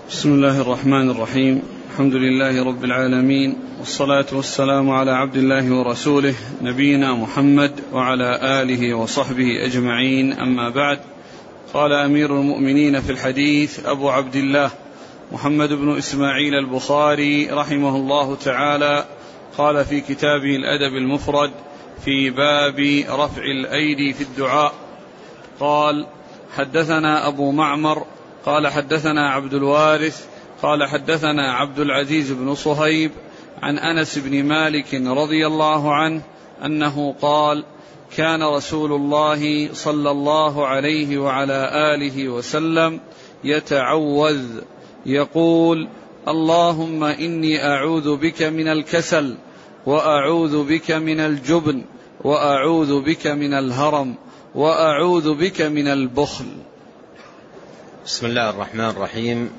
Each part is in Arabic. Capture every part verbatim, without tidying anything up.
بسم الله الرحمن الرحيم. الحمد لله رب العالمين، والصلاة والسلام على عبد الله ورسوله نبينا محمد وعلى آله وصحبه أجمعين، أما بعد. قال أمير المؤمنين في الحديث أبو عبد الله محمد بن إسماعيل البخاري رحمه الله تعالى، قال في كتابه الأدب المفرد في باب رفع الأيدي في الدعاء، قال: حدثنا أبو معمر قال حدثنا عبد الوارث قال حدثنا عبد العزيز بن صهيب عن أنس بن مالك رضي الله عنه أنه قال: كان رسول الله صلى الله عليه وعلى آله وسلم يتعوذ يقول: اللهم إني أعوذ بك من الكسل، وأعوذ بك من الجبن، وأعوذ بك من الهرم، وأعوذ بك من البخل. بسم الله الرحمن الرحيم.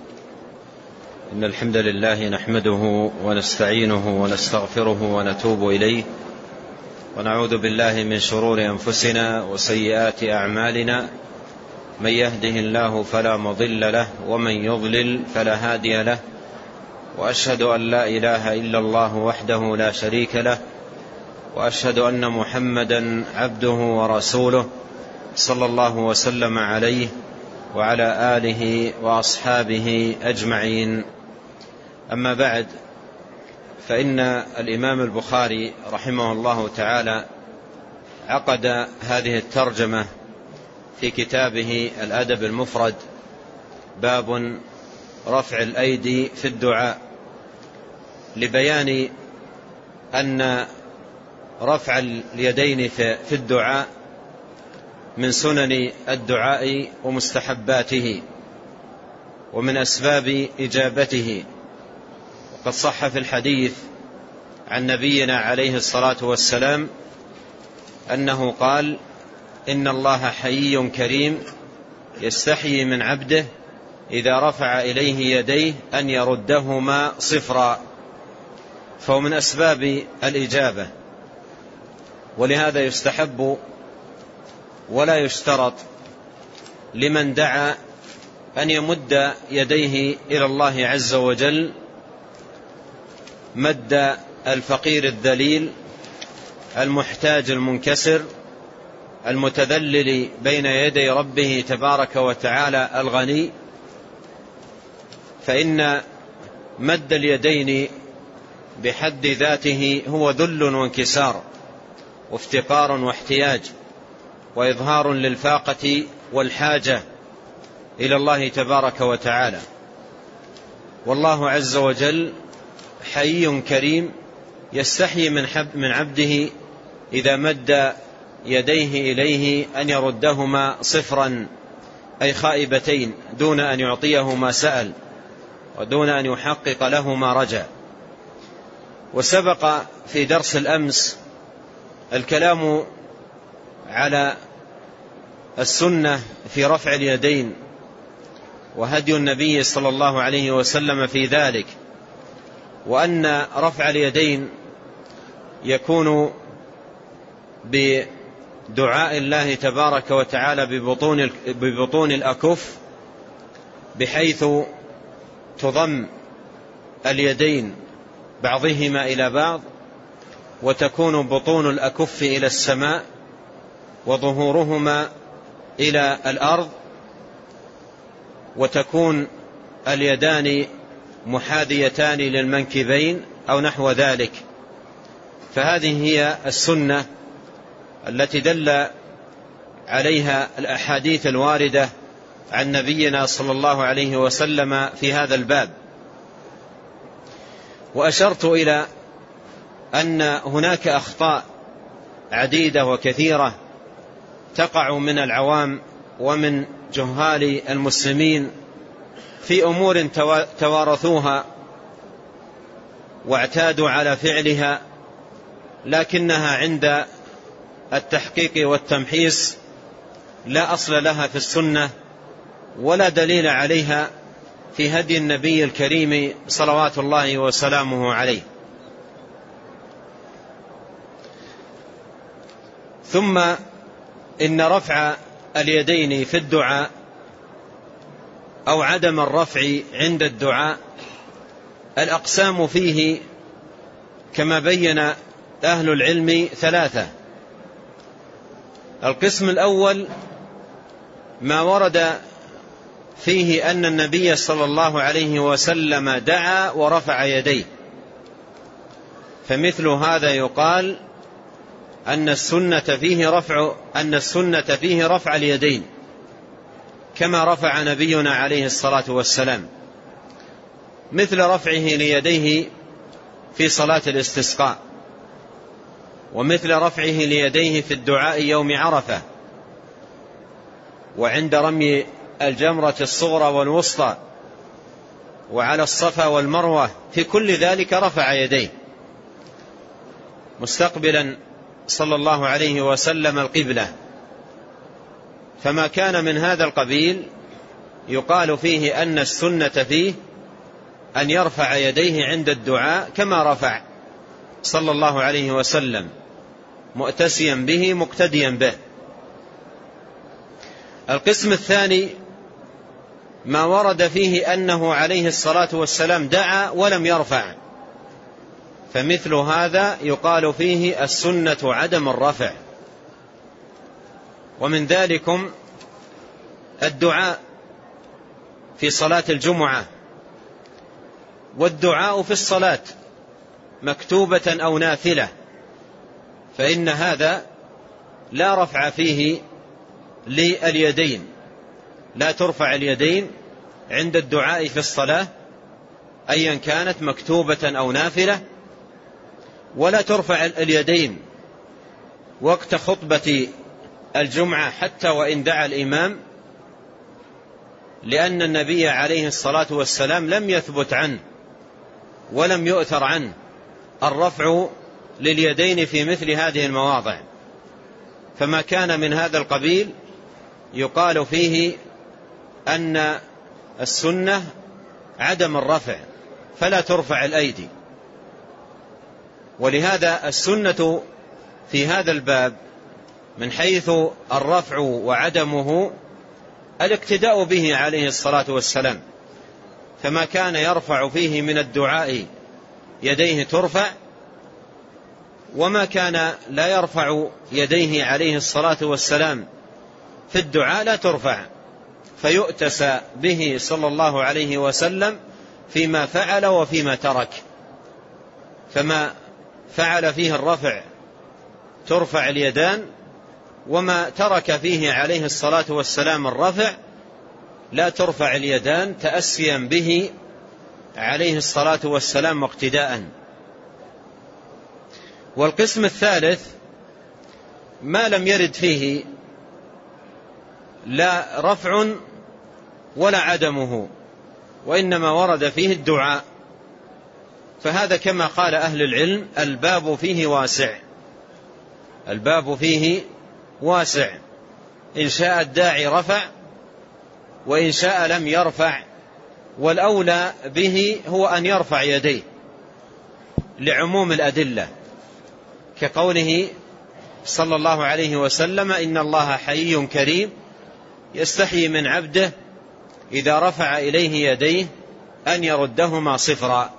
إن الحمد لله نحمده ونستعينه ونستغفره ونتوب إليه، ونعوذ بالله من شرور أنفسنا وسيئات أعمالنا. من يهده الله فلا مضل له، ومن يضلل فلا هادي له، وأشهد أن لا إله إلا الله وحده لا شريك له، وأشهد أن محمدا عبده ورسوله صلى الله وسلم عليه وعلى آله وأصحابه أجمعين. أما بعد، فإن الإمام البخاري رحمه الله تعالى عقد هذه الترجمة في كتابه الأدب المفرد، باب رفع الأيدي في الدعاء، لبيان أن رفع اليدين في الدعاء من سنن الدعاء ومستحباته، ومن أسباب إجابته. وقد صح في الحديث عن نبينا عليه الصلاة والسلام أنه قال: إن الله حيي كريم يستحيي من عبده إذا رفع إليه يديه أن يردهما صفرا. فهو من أسباب الإجابة، ولهذا يستحب ولا يشترط لمن دعا أن يمد يديه إلى الله عز وجل مد الفقير الذليل المحتاج المنكسر المتذلل بين يدي ربه تبارك وتعالى الغني، فإن مد اليدين بحد ذاته هو ذل وانكسار وافتقار واحتياج وإظهار للفاقة والحاجة إلى الله تبارك وتعالى. والله عز وجل حي كريم يستحي من عبده إذا مد يديه إليه أن يردهما صفرا، أي خائبتين، دون أن يعطيه ما سأل ودون أن يحقق له ما رجا. وسبق في درس الأمس الكلام على السنة في رفع اليدين، وهدي النبي صلى الله عليه وسلم في ذلك، وأن رفع اليدين يكون بدعاء الله تبارك وتعالى ببطون, ببطون الأكف، بحيث تضم اليدين بعضهما إلى بعض، وتكون بطون الأكف إلى السماء وظهورهما إلى الأرض، وتكون اليدان محاذيتان للمنكبين أو نحو ذلك. فهذه هي السنة التي دل عليها الأحاديث الواردة عن نبينا صلى الله عليه وسلم في هذا الباب. وأشرت إلى أن هناك أخطاء عديدة وكثيرة تقع من العوام ومن جهال المسلمين في أمور توارثوها واعتادوا على فعلها، لكنها عند التحقيق والتمحيص لا أصل لها في السنة ولا دليل عليها في هدي النبي الكريم صلوات الله وسلامه عليه. ثم إن رفع اليدين في الدعاء أو عدم الرفع عند الدعاء الأقسام فيه كما بين أهل العلم ثلاثة. القسم الأول ما ورد فيه أن النبي صلى الله عليه وسلم دعا ورفع يديه، فمثل هذا يقال أن السنة فيه رفع أن السنة فيه رفع اليدين كما رفع نبينا عليه الصلاة والسلام، مثل رفعه ليديه في صلاة الاستسقاء، ومثل رفعه ليديه في الدعاء يوم عرفة، وعند رمي الجمرة الصغرى والوسطى، وعلى الصفا والمروة، في كل ذلك رفع يديه مستقبلا صلى الله عليه وسلم القبلة. فما كان من هذا القبيل يقال فيه أن السنة فيه أن يرفع يديه عند الدعاء كما رفع صلى الله عليه وسلم، مؤتسيا به مقتديا به. القسم الثاني ما ورد فيه أنه عليه الصلاة والسلام دعا ولم يرفع، فمثل هذا يقال فيه السنة عدم الرفع. ومن ذلكم الدعاء في صلاة الجمعة، والدعاء في الصلاة مكتوبة أو نافلة، فإن هذا لا رفع فيه لليدين، لا ترفع اليدين عند الدعاء في الصلاة أيا كانت مكتوبة أو نافلة، ولا ترفع اليدين وقت خطبة الجمعة حتى وإن دعا الإمام، لأن النبي عليه الصلاة والسلام لم يثبت عنه ولم يؤثر عنه الرفع لليدين في مثل هذه المواضع. فما كان من هذا القبيل يقال فيه أن السنة عدم الرفع، فلا ترفع الأيدي. ولهذا السنة في هذا الباب من حيث الرفع وعدمه الاقتداء به عليه الصلاة والسلام، فما كان يرفع فيه من الدعاء يديه ترفع، وما كان لا يرفع يديه عليه الصلاة والسلام في الدعاء لا ترفع، فيؤتسى به صلى الله عليه وسلم فيما فعل وفيما ترك. فما فعل فيه الرفع ترفع اليدان، وما ترك فيه عليه الصلاة والسلام الرفع لا ترفع اليدان تأسيا به عليه الصلاة والسلام واقتداء. والقسم الثالث ما لم يرد فيه لا رفع ولا عدمه، وإنما ورد فيه الدعاء، فهذا كما قال أهل العلم الباب فيه واسع، الباب فيه واسع، إن شاء الداعي رفع وإن شاء لم يرفع، والأولى به هو أن يرفع يديه لعموم الأدلة، كقوله صلى الله عليه وسلم إن الله حيي كريم يستحيي من عبده إذا رفع إليه يديه أن يردهما صفرا.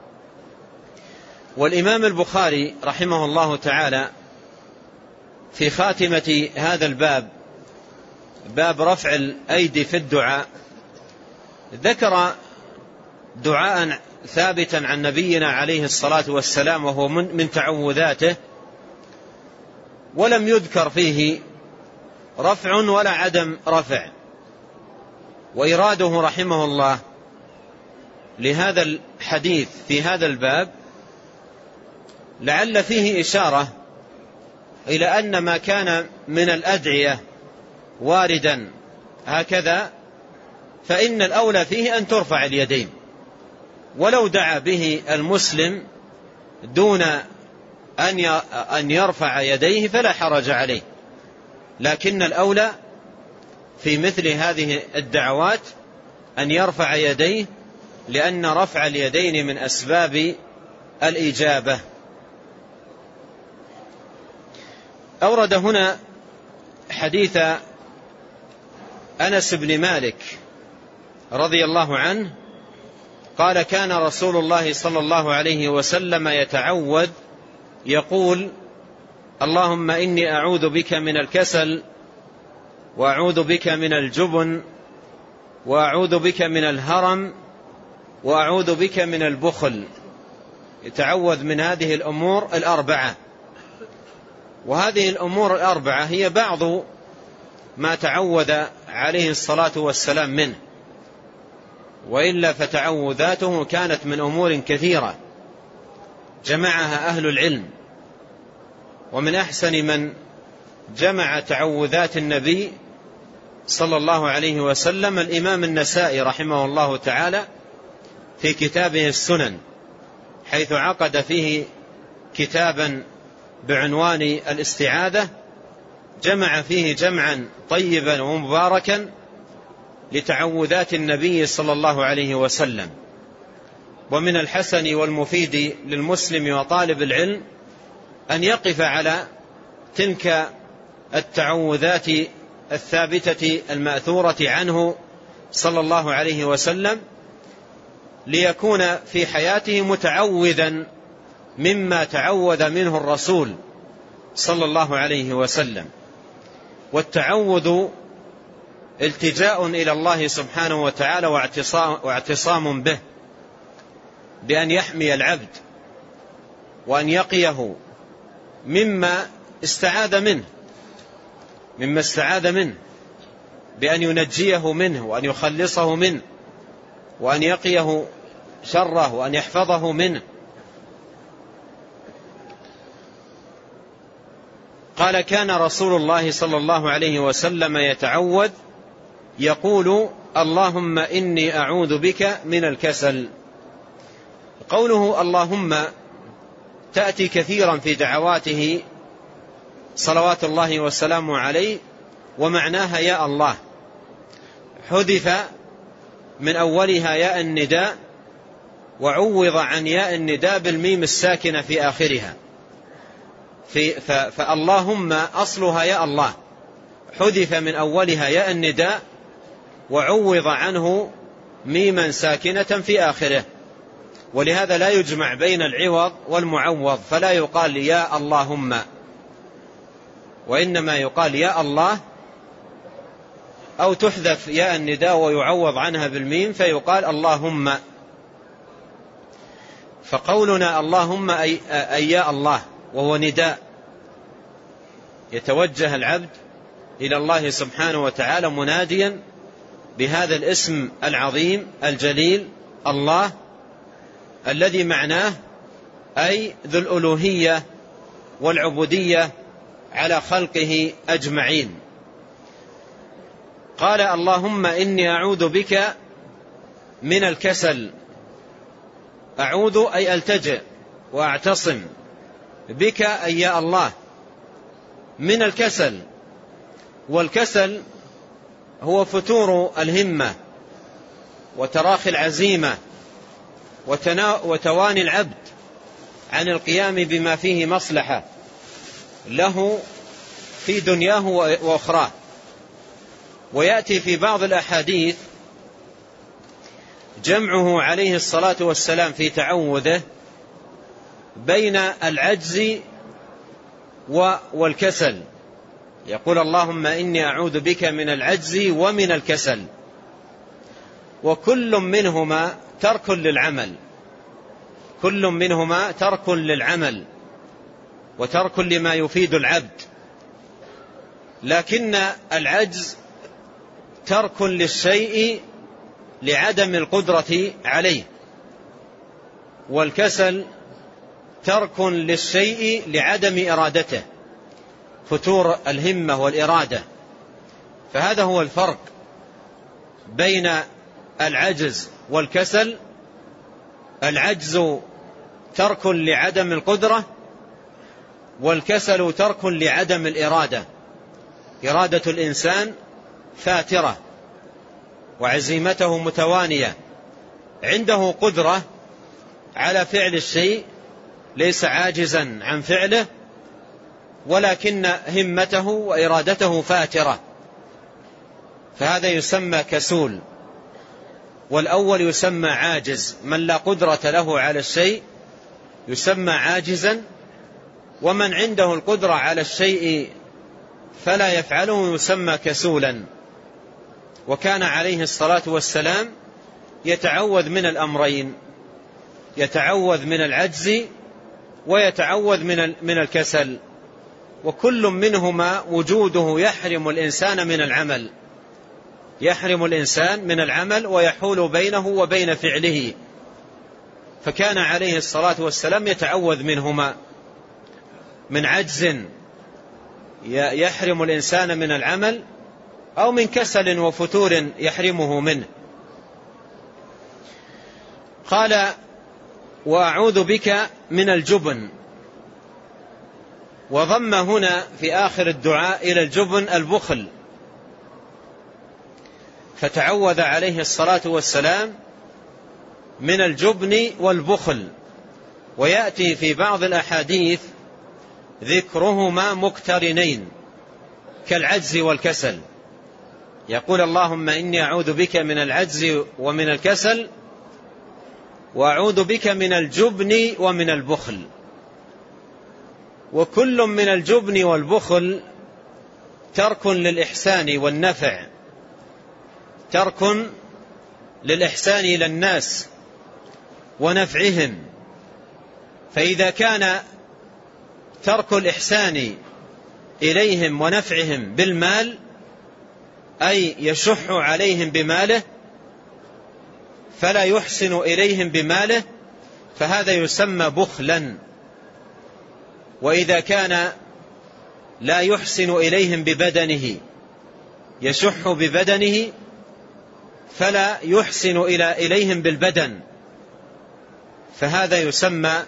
والإمام البخاري رحمه الله تعالى في خاتمة هذا الباب، باب رفع الأيدي في الدعاء، ذكر دعاء ثابتا عن نبينا عليه الصلاة والسلام وهو من تعوذاته، ولم يذكر فيه رفع ولا عدم رفع. وإراده رحمه الله لهذا الحديث في هذا الباب لعل فيه إشارة إلى أن ما كان من الأدعية واردا هكذا فإن الأولى فيه أن ترفع اليدين، ولو دعا به المسلم دون أن يرفع يديه فلا حرج عليه، لكن الأولى في مثل هذه الدعوات أن يرفع يديه، لأن رفع اليدين من أسباب الإجابة. أورد هنا حديث أنس بن مالك رضي الله عنه قال: كان رسول الله صلى الله عليه وسلم يتعوذ يقول: اللهم إني أعوذ بك من الكسل، وأعوذ بك من الجبن، وأعوذ بك من الهرم، وأعوذ بك من البخل. يتعوذ من هذه الأمور الأربعة. وهذه الأمور الأربعة هي بعض ما تعوذ عليه الصلاة والسلام منه، وإلا فتعوذاته كانت من أمور كثيرة جمعها أهل العلم. ومن أحسن من جمع تعوذات النبي صلى الله عليه وسلم الإمام النسائي رحمه الله تعالى في كتابه السنن، حيث عقد فيه كتابا بعنوان الاستعاذة، جمع فيه جمعا طيبا ومباركا لتعوذات النبي صلى الله عليه وسلم. ومن الحسن والمفيد للمسلم وطالب العلم أن يقف على تلك التعوذات الثابتة المأثورة عنه صلى الله عليه وسلم، ليكون في حياته متعوذا مما تعوذ منه الرسول صلى الله عليه وسلم. والتعوذ التجاء إلى الله سبحانه وتعالى واعتصام به، بأن يحمي العبد وأن يقيه مما استعاذ منه مما استعاذ منه بأن ينجيه منه، وأن يخلصه منه، وأن يقيه شره، وأن يحفظه منه. قال: كان رسول الله صلى الله عليه وسلم يتعوذ يقول: اللهم إني أعوذ بك من الكسل. قوله اللهم تأتي كثيرا في دعواته صلوات الله وسلامه عليه، ومعناها يا الله، حذف من أولها ياء النداء، وعوض عن ياء النداء بالميم الساكنة في آخرها. في فاللهم أصلها يا الله، حذف من أولها ياء النداء، وعوض عنه ميما ساكنة في آخره. ولهذا لا يجمع بين العوض والمعوض، فلا يقال يا اللهم، وإنما يقال يا الله، أو تحذف ياء النداء ويعوض عنها بالميم فيقال اللهم. فقولنا اللهم أي, أي يا الله، وهو نداء يتوجه العبد إلى الله سبحانه وتعالى مناديا بهذا الاسم العظيم الجليل الله، الذي معناه أي ذو الألوهية والعبودية على خلقه أجمعين. قال: اللهم إني أعوذ بك من الكسل. أعوذ أي ألتجئ وأعتصم، بك أي يا الله، من الكسل. والكسل هو فتور الهمة وتراخي العزيمة وتواني العبد عن القيام بما فيه مصلحة له في دنياه وأخراه. ويأتي في بعض الأحاديث جمعه عليه الصلاة والسلام في تعوذه بين العجز والكسل، يقول اللهم إني أعوذ بك من العجز ومن الكسل، وكل منهما ترك للعمل كل منهما ترك للعمل وترك لما يفيد العبد. لكن العجز ترك للشيء لعدم القدرة عليه، والكسل ترك للشيء لعدم إرادته، فتور الهمة والإرادة. فهذا هو الفرق بين العجز والكسل. العجز ترك لعدم القدرة، والكسل ترك لعدم الإرادة. إرادة الإنسان فاترة وعزيمته متوانية، عنده قدرة على فعل الشيء، ليس عاجزا عن فعله، ولكن همته وإرادته فاترة، فهذا يسمى كسول. والأول يسمى عاجز، من لا قدرة له على الشيء يسمى عاجزا، ومن عنده القدرة على الشيء فلا يفعله يسمى كسولا. وكان عليه الصلاة والسلام يتعوذ من الأمرين، يتعوذ من العجز ويتعوذ من من الكسل، وكل منهما وجوده يحرم الإنسان من العمل، يحرم الإنسان من العمل ويحول بينه وبين فعله. فكان عليه الصلاة والسلام يتعوذ منهما، من عجز يحرم الإنسان من العمل، أو من كسل وفتور يحرمه منه. قال: وأعوذ بك من الجبن. وضم هنا في آخر الدعاء إلى الجبن البخل، فتعوذ عليه الصلاة والسلام من الجبن والبخل. ويأتي في بعض الأحاديث ذكرهما مقترنين كالعجز والكسل، يقول: اللهم إني أعوذ بك من العجز ومن الكسل، وأعوذ بك من الجبن ومن البخل. وكل من الجبن والبخل ترك للإحسان والنفع، ترك للإحسان إلى الناس ونفعهم. فإذا كان ترك الإحسان إليهم ونفعهم بالمال، أي يشح عليهم بماله فلا يحسن إليهم بماله، فهذا يسمى بخلا. وإذا كان لا يحسن إليهم ببدنه، يشح ببدنه فلا يحسن إلى إليهم بالبدن، فهذا يسمى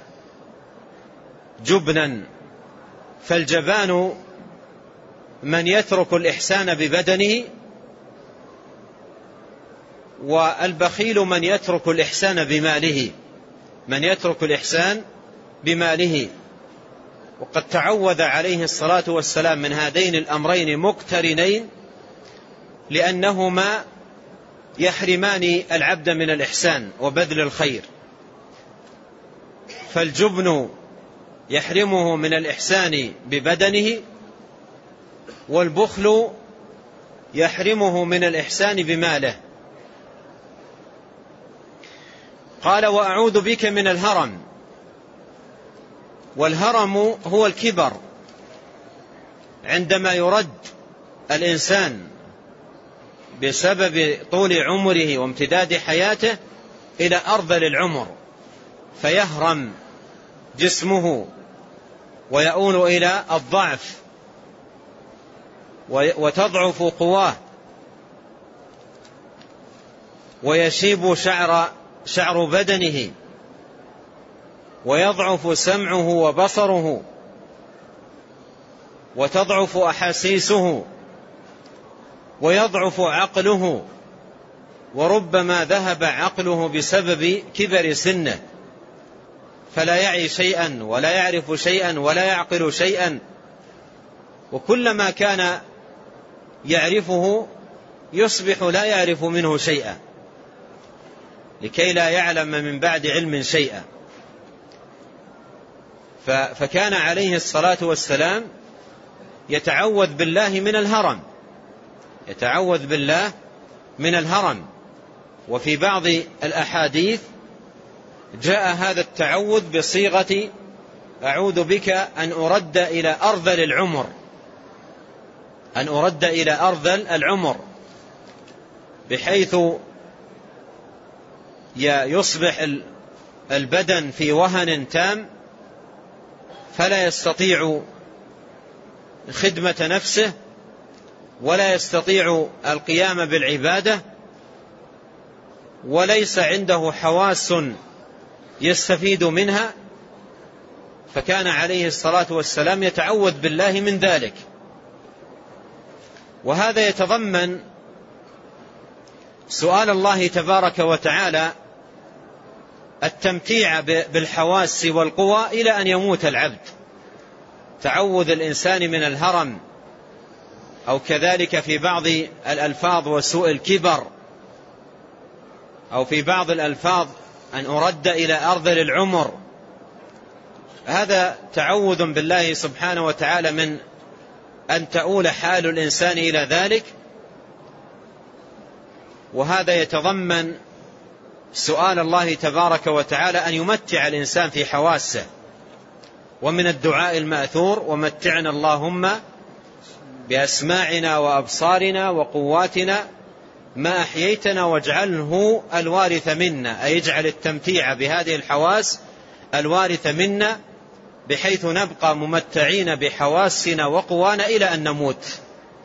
جبنا. فالجبان من يترك الإحسان ببدنه، والبخيل من يترك الإحسان بماله، من يترك الإحسان بماله. وقد تعوذ عليه الصلاة والسلام من هذين الأمرين مقترنين، لأنهما يحرمان العبد من الإحسان وبذل الخير. فالجبن يحرمه من الإحسان ببدنه، والبخل يحرمه من الإحسان بماله. قال: وأعوذ بك من الهرم. والهرم هو الكبر، عندما يرد الإنسان بسبب طول عمره وامتداد حياته إلى أرذل العمر، فيهرم جسمه ويؤول إلى الضعف وتضعف قواه، ويشيب شعر شعر بدنه، ويضعف سمعه وبصره، وتضعف أحاسيسه، ويضعف عقله، وربما ذهب عقله بسبب كبر سنه، فلا يعي شيئا ولا يعرف شيئا ولا يعقل شيئا. وكلما كان يعرفه يصبح لا يعرف منه شيئا، لكي لا يعلم من بعد علم شيئا. فكان عليه الصلاة والسلام يتعوذ بالله من الهرم، يتعوذ بالله من الهرم. وفي بعض الأحاديث جاء هذا التعوذ بصيغة: أعوذ بك أن أرد إلى أرذل العمر، أن أرد إلى أرذل العمر، بحيث يصبح البدن في وهن تام، فلا يستطيع خدمة نفسه، ولا يستطيع القيام بالعبادة، وليس عنده حواس يستفيد منها. فكان عليه الصلاة والسلام يتعوذ بالله من ذلك. وهذا يتضمن سؤال الله تبارك وتعالى التمتيع بالحواس والقوى إلى أن يموت العبد، تعوذ الإنسان من الهرم، أو كذلك في بعض الألفاظ وسوء الكبر، أو في بعض الألفاظ أن أرد إلى أرذل العمر. هذا تعوذ بالله سبحانه وتعالى من أن تؤول حال الإنسان إلى ذلك، وهذا يتضمن سؤال الله تبارك وتعالى أن يمتع الإنسان في حواسه. ومن الدعاء المأثور: ومتعنا اللهم بأسماعنا وأبصارنا وقواتنا ما أحييتنا واجعله الوارث منا، أي اجعل التمتيع بهذه الحواس الوارث منا، بحيث نبقى ممتعين بحواسنا وقوانا إلى أن نموت.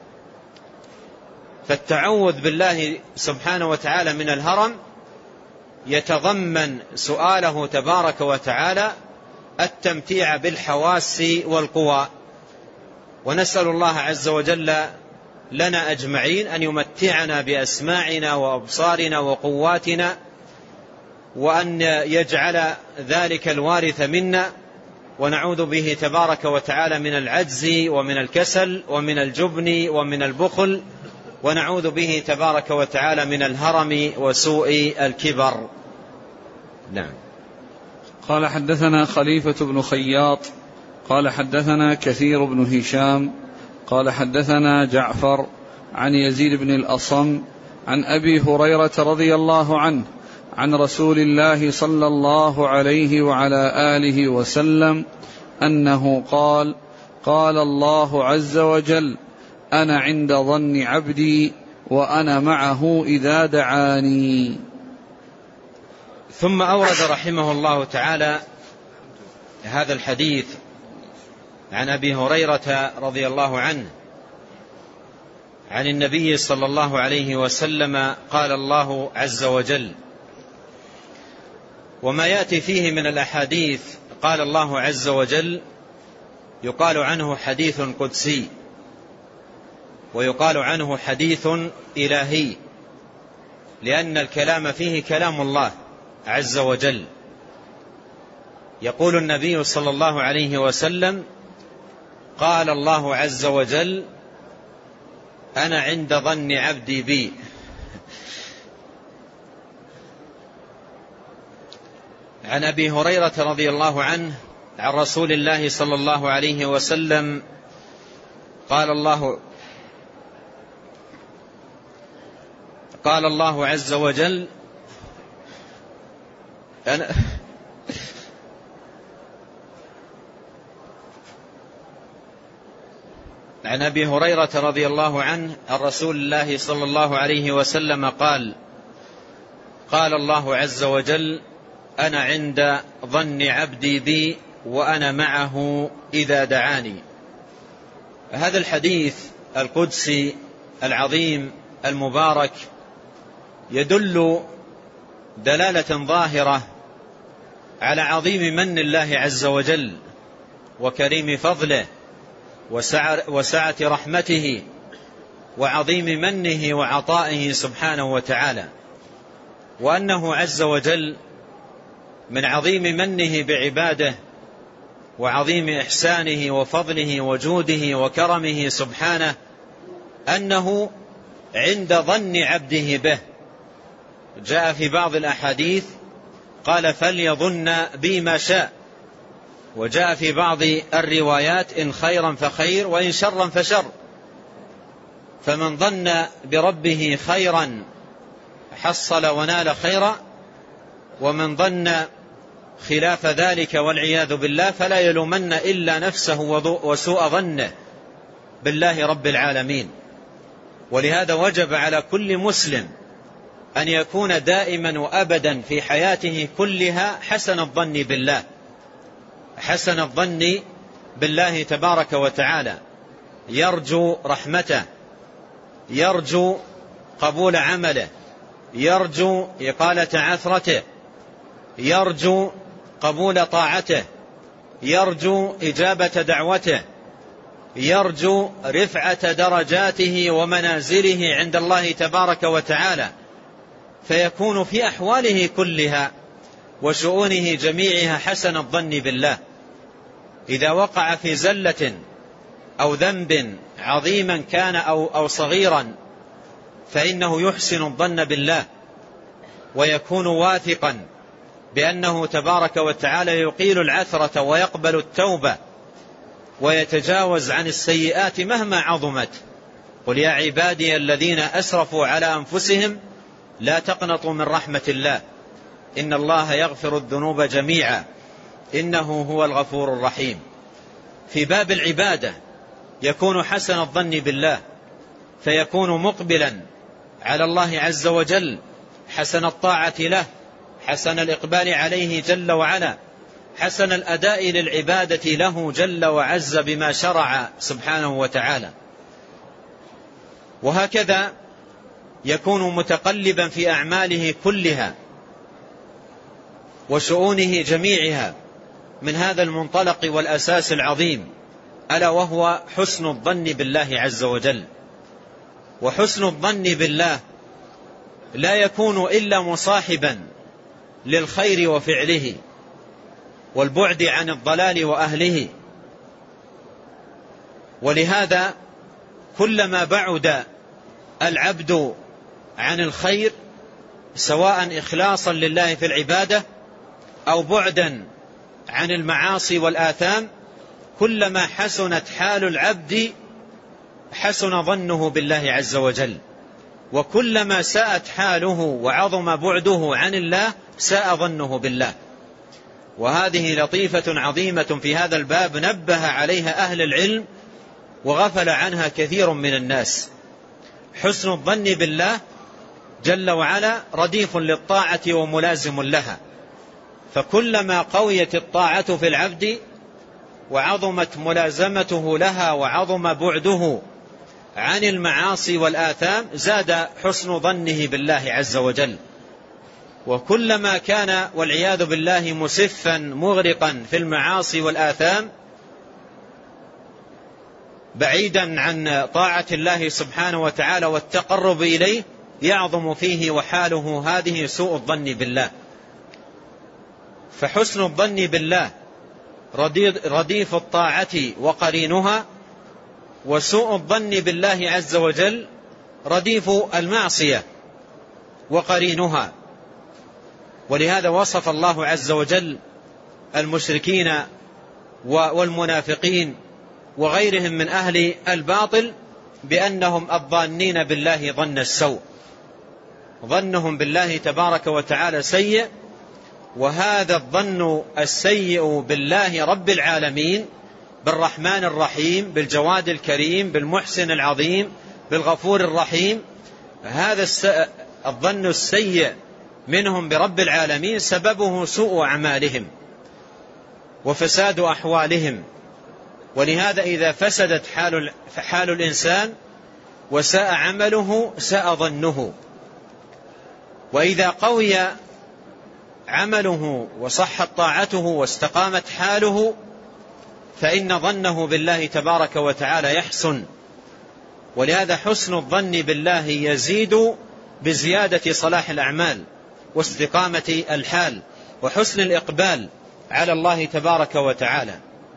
فالتعوذ بالله سبحانه وتعالى من الهرم يتضمن سؤاله تبارك وتعالى التمتيع بالحواس والقوى. ونسأل الله عز وجل لنا أجمعين أن يمتعنا بأسماعنا وأبصارنا وقواتنا، وأن يجعل ذلك الوارث منا، ونعوذ به تبارك وتعالى من العجز ومن الكسل ومن الجبن ومن البخل، ونعوذ به تبارك وتعالى من الهرم وسوء الكبر. نعم. قال حدثنا خليفة بن خياط قال حدثنا كثير بن هشام قال حدثنا جعفر عن يزيد بن الأصم عن أبي هريرة رضي الله عنه عن رسول الله صلى الله عليه وعلى آله وسلم أنه قال: قال الله عز وجل: أنا عند ظن عبدي وأنا معه إذا دعاني. ثم أورد رحمه الله تعالى هذا الحديث عن أبي هريرة رضي الله عنه عن النبي صلى الله عليه وسلم قال الله عز وجل. وما يأتي فيه من الأحاديث قال الله عز وجل يقال عنه حديث قدسي، ويقال عنه حديث إلهي، لأن الكلام فيه كلام الله عز وجل. يقول النبي صلى الله عليه وسلم: قال الله عز وجل: أنا عند ظن عبدي بي. عن أبي هريرة رضي الله عنه عن رسول الله صلى الله عليه وسلم قال الله قال الله عز وجل: أنا عن أبي هريرة رضي الله عنه عن رسول الله صلى الله عليه وسلم قال: قال الله عز وجل: أنا عند ظن عبدي بي وأنا معه إذا دعاني. هذا الحديث القدسي العظيم المبارك يدل دلالة ظاهرة على عظيم من الله عز وجل وكريم فضله وسعة رحمته وعظيم منه وعطائه سبحانه وتعالى، وأنه عز وجل من عظيم منه بعباده وعظيم إحسانه وفضله وجوده وكرمه سبحانه أنه عند ظن عبده به. جاء في بعض الأحاديث قال: فليظن بي ما شاء. وجاء في بعض الروايات: إن خيرا فخير وإن شرا فشر. فمن ظن بربه خيرا حصل ونال خيرا، ومن ظن خلاف ذلك والعياذ بالله فلا يلومن إلا نفسه وسوء ظنه بالله رب العالمين. ولهذا وجب على كل مسلم أن يكون دائما وأبدا في حياته كلها حسن الظن بالله، حسن الظن بالله تبارك وتعالى، يرجو رحمته، يرجو قبول عمله، يرجو إقالة عثرته، يرجو قبول طاعته، يرجو إجابة دعوته، يرجو رفعة درجاته ومنازله عند الله تبارك وتعالى، فيكون في أحواله كلها وشؤونه جميعها حسن الظن بالله. إذا وقع في زلة أو ذنب عظيما كان أو, أو صغيرا فإنه يحسن الظن بالله، ويكون واثقا بأنه تبارك وتعالى يقيل العثرة ويقبل التوبة ويتجاوز عن السيئات مهما عظمت. قل يا عبادي الذين أسرفوا على أنفسهم لا تقنطوا من رحمة الله إن الله يغفر الذنوب جميعا إنه هو الغفور الرحيم. في باب العبادة يكون حسن الظن بالله، فيكون مقبلا على الله عز وجل، حسن الطاعة له، حسن الإقبال عليه جل وعلا، حسن الأداء للعبادة له جل وعز بما شرع سبحانه وتعالى. وهكذا يكون متقلبا في أعماله كلها وشؤونه جميعها من هذا المنطلق والأساس العظيم، ألا وهو حسن الظن بالله عز وجل. وحسن الظن بالله لا يكون إلا مصاحبا للخير وفعله والبعد عن الضلال وأهله. ولهذا كلما بعد العبد عن الخير سواء إخلاصا لله في العبادة أو بعدا عن المعاصي والآثام، كلما حسنت حال العبد حسن ظنه بالله عز وجل، وكلما ساءت حاله وعظم بعده عن الله ساء ظنه بالله. وهذه لطيفة عظيمة في هذا الباب نبه عليها أهل العلم وغفل عنها كثير من الناس. حسن الظن بالله جل وعلا رديف للطاعة وملازم لها، فكلما قويت الطاعة في العبد وعظمت ملازمته لها وعظم بعده عن المعاصي والآثام زاد حسن ظنه بالله عز وجل. وكلما كان والعياذ بالله مسفا مغرقا في المعاصي والآثام بعيدا عن طاعة الله سبحانه وتعالى والتقرب إليه يعظم فيه وحاله هذه سوء الظن بالله. فحسن الظن بالله رديف الطاعة وقرينها، وسوء الظن بالله عز وجل رديف المعصية وقرينها. ولهذا وصف الله عز وجل المشركين والمنافقين وغيرهم من أهل الباطل بأنهم الظانين بالله ظن السوء، ظنهم بالله تبارك وتعالى سيء. وهذا الظن السيء بالله رب العالمين، بالرحمن الرحيم، بالجواد الكريم، بالمحسن العظيم، بالغفور الرحيم، هذا الظن السيء منهم برب العالمين سببه سوء أعمالهم وفساد أحوالهم. ولهذا إذا فسدت حال, حال الإنسان وساء عمله ساء ظنه، وإذا قوي عمله وصحت طاعته واستقامت حاله فإن ظنه بالله تبارك وتعالى يحسن. ولهذا حسن الظن بالله يزيد بزيادة صلاح الأعمال واستقامة الحال وحسن الإقبال على الله تبارك وتعالى.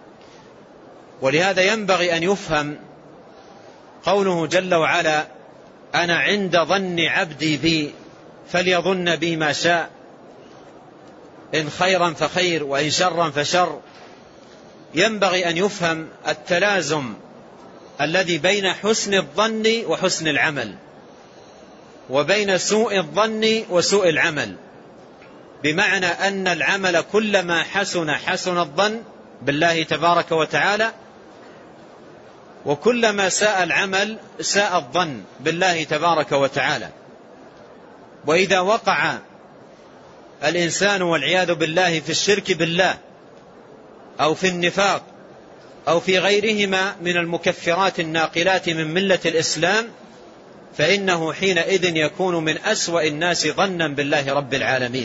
ولهذا ينبغي أن يفهم قوله جل وعلا أنا عند ظن عبدي بي فليظن بي ما شاء، إن خيرا فخير وإن شرا فشر. ينبغي أن يفهم التلازم الذي بين حسن الظن وحسن العمل، وبين سوء الظن وسوء العمل، بمعنى أن العمل كلما حسن حسن الظن بالله تبارك وتعالى، وكلما ساء العمل ساء الظن بالله تبارك وتعالى. وإذا وقع الإنسان والعياذ بالله في الشرك بالله أو في النفاق أو في غيرهما من المكفرات الناقلات من ملة الإسلام فإنه حينئذ يكون من أسوأ الناس ظنا بالله رب العالمين.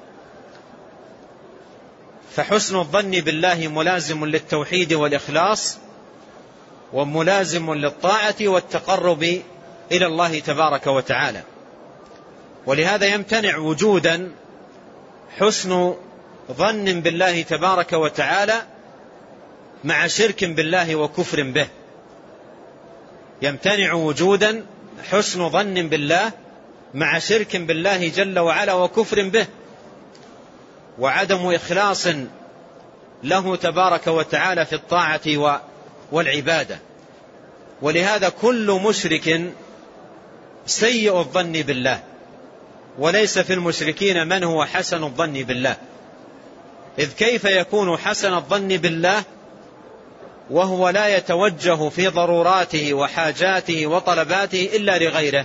فحسن الظن بالله ملازم للتوحيد والإخلاص، وملازم للطاعة والتقرب إلى الله تبارك وتعالى. ولهذا يمتنع وجودا حسن ظن بالله تبارك وتعالى مع شرك بالله وكفر به. يمتنع وجودا حسن ظن بالله مع شرك بالله جل وعلا وكفر به وعدم إخلاص له تبارك وتعالى في الطاعة والعبادة. ولهذا كل مشرك سيء الظن بالله، وليس في المشركين من هو حسن الظن بالله. إذ كيف يكون حسن الظن بالله وهو لا يتوجه في ضروراته وحاجاته وطلباته إلا لغيره،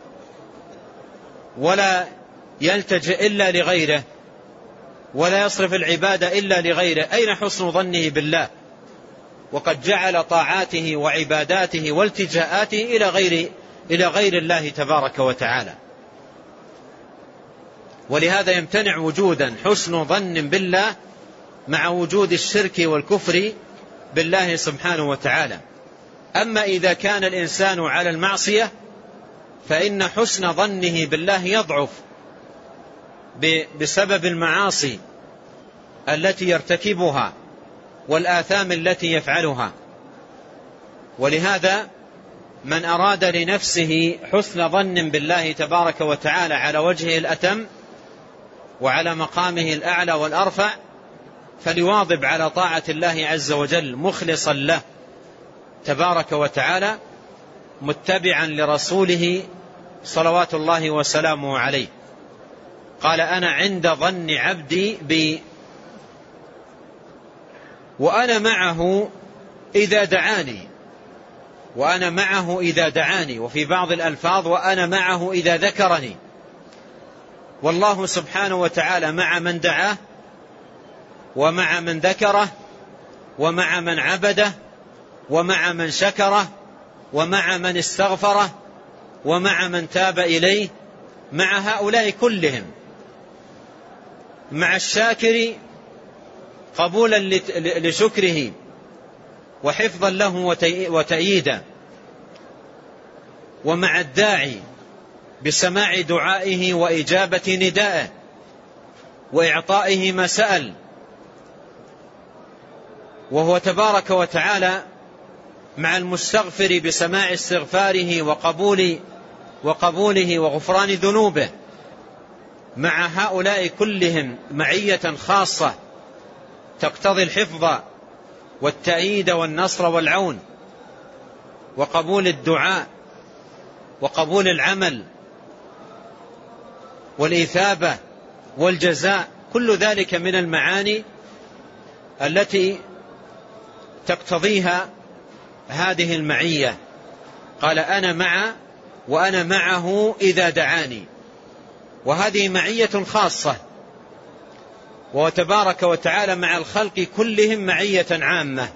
ولا يلتجئ إلا لغيره، ولا يصرف العبادة إلا لغيره؟ أين حسن ظنه بالله وقد جعل طاعاته وعباداته والتجاءاته إلى غير إلى غير الله تبارك وتعالى؟ ولهذا يمتنع وجودا حسن ظن بالله مع وجود الشرك والكفر بالله سبحانه وتعالى. أما إذا كان الإنسان على المعصية فإن حسن ظنه بالله يضعف بسبب المعاصي التي يرتكبها والآثام التي يفعلها. ولهذا من أراد لنفسه حسن ظن بالله تبارك وتعالى على وجهه الأتم وعلى مقامه الأعلى والأرفع فليواظب على طاعة الله عز وجل مخلصا له تبارك وتعالى متبعا لرسوله صلوات الله وسلامه عليه. قال: أنا عند ظن عبدي بي وأنا معه إذا دعاني، وأنا معه إذا دعاني، وفي بعض الألفاظ وأنا معه إذا ذكرني. والله سبحانه وتعالى مع من دعاه ومع من ذكره ومع من عبده ومع من شكره ومع من استغفره ومع من تاب إليه، مع هؤلاء كلهم، مع الشاكر قبولا لشكره وحفظا له وتأييدا، ومع الداعي بسماع دعائه وإجابة ندائه وإعطائه ما سأل، وهو تبارك وتعالى مع المستغفر بسماع استغفاره وقبول وقبوله وغفران ذنوبه. مع هؤلاء كلهم معية خاصة تقتضي الحفظ والتأييد والنصر والعون وقبول الدعاء وقبول العمل والإثابة والجزاء. كل ذلك من المعاني التي تقتضيها هذه المعية. قال: أنا مع وأنا معه إذا دعاني، وهذه معية خاصة. وهو تبارك وتعالى مع الخلق كلهم معية عامة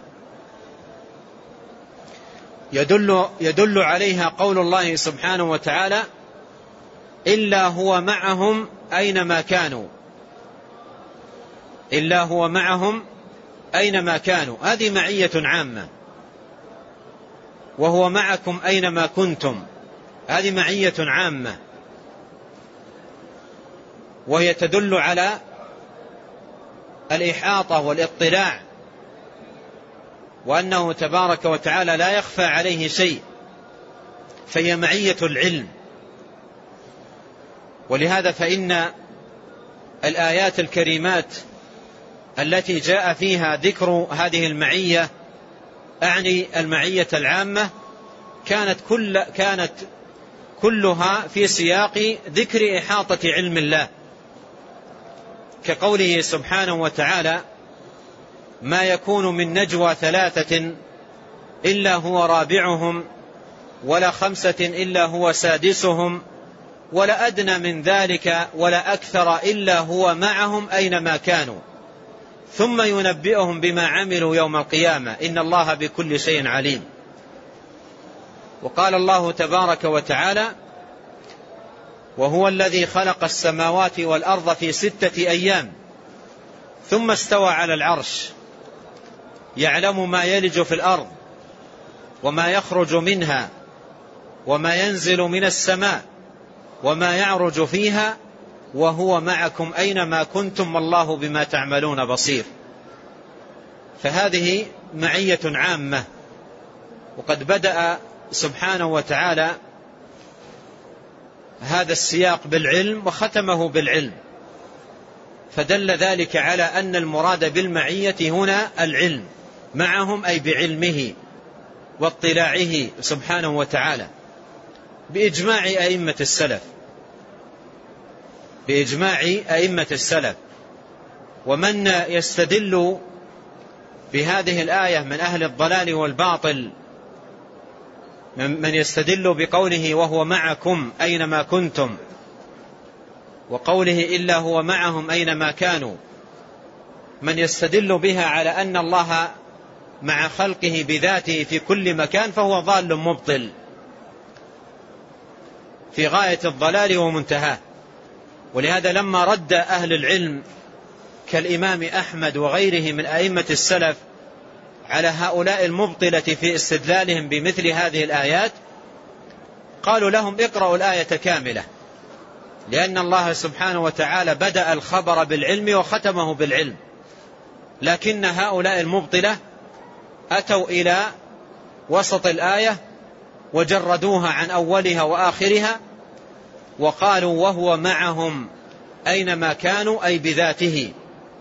يدل, يدل عليها قول الله سبحانه وتعالى: إلا هو معهم أينما كانوا، إلا هو معهم أينما كانوا. هذه معية عامة. وهو معكم أينما كنتم، هذه معية عامة، وهي تدل على الإحاطة والاطلاع، وأنه تبارك وتعالى لا يخفى عليه شيء، فهي معية العلم. ولهذا فإن الآيات الكريمات التي جاء فيها ذكر هذه المعية، أعني المعية العامة، كانت كل كانت كلها في سياق ذكر إحاطة علم الله، كقوله سبحانه وتعالى: ما يكون من نجوى ثلاثة إلا هو رابعهم ولا خمسة إلا هو سادسهم ولا أدنى من ذلك ولا أكثر إلا هو معهم أينما كانوا ثم ينبئهم بما عملوا يوم القيامة إن الله بكل شيء عليم. وقال الله تبارك وتعالى: وهو الذي خلق السماوات والأرض في ستة أيام ثم استوى على العرش يعلم ما يلج في الأرض وما يخرج منها وما ينزل من السماء وما يعرج فيها وهو معكم أينما كنتم والله بما تعملون بصير. فهذه معية عامة. وقد بدأ سبحانه وتعالى هذا السياق بالعلم وختمه بالعلم، فدل ذلك على أن المراد بالمعية هنا العلم معهم، أي بعلمه واطلاعه سبحانه وتعالى، بإجماع أئمة السلف بإجماع أئمة السلف. ومن يستدل بهذه الآية من أهل الضلال والباطل، من يستدل بقوله وهو معكم أينما كنتم، وقوله إلا هو معهم أينما كانوا، من يستدل بها على أن الله مع خلقه بذاته في كل مكان، فهو ضال مبطل في غاية الضلال ومنتهاه. ولهذا لما رد أهل العلم كالإمام أحمد وغيره من أئمة السلف على هؤلاء المبطلة في استدلالهم بمثل هذه الآيات، قالوا لهم اقرأوا الآية كاملة، لأن الله سبحانه وتعالى بدأ الخبر بالعلم وختمه بالعلم، لكن هؤلاء المبطلة أتوا إلى وسط الآية وجردوها عن أولها وآخرها، وقالوا وهو معهم أينما كانوا، أي بذاته،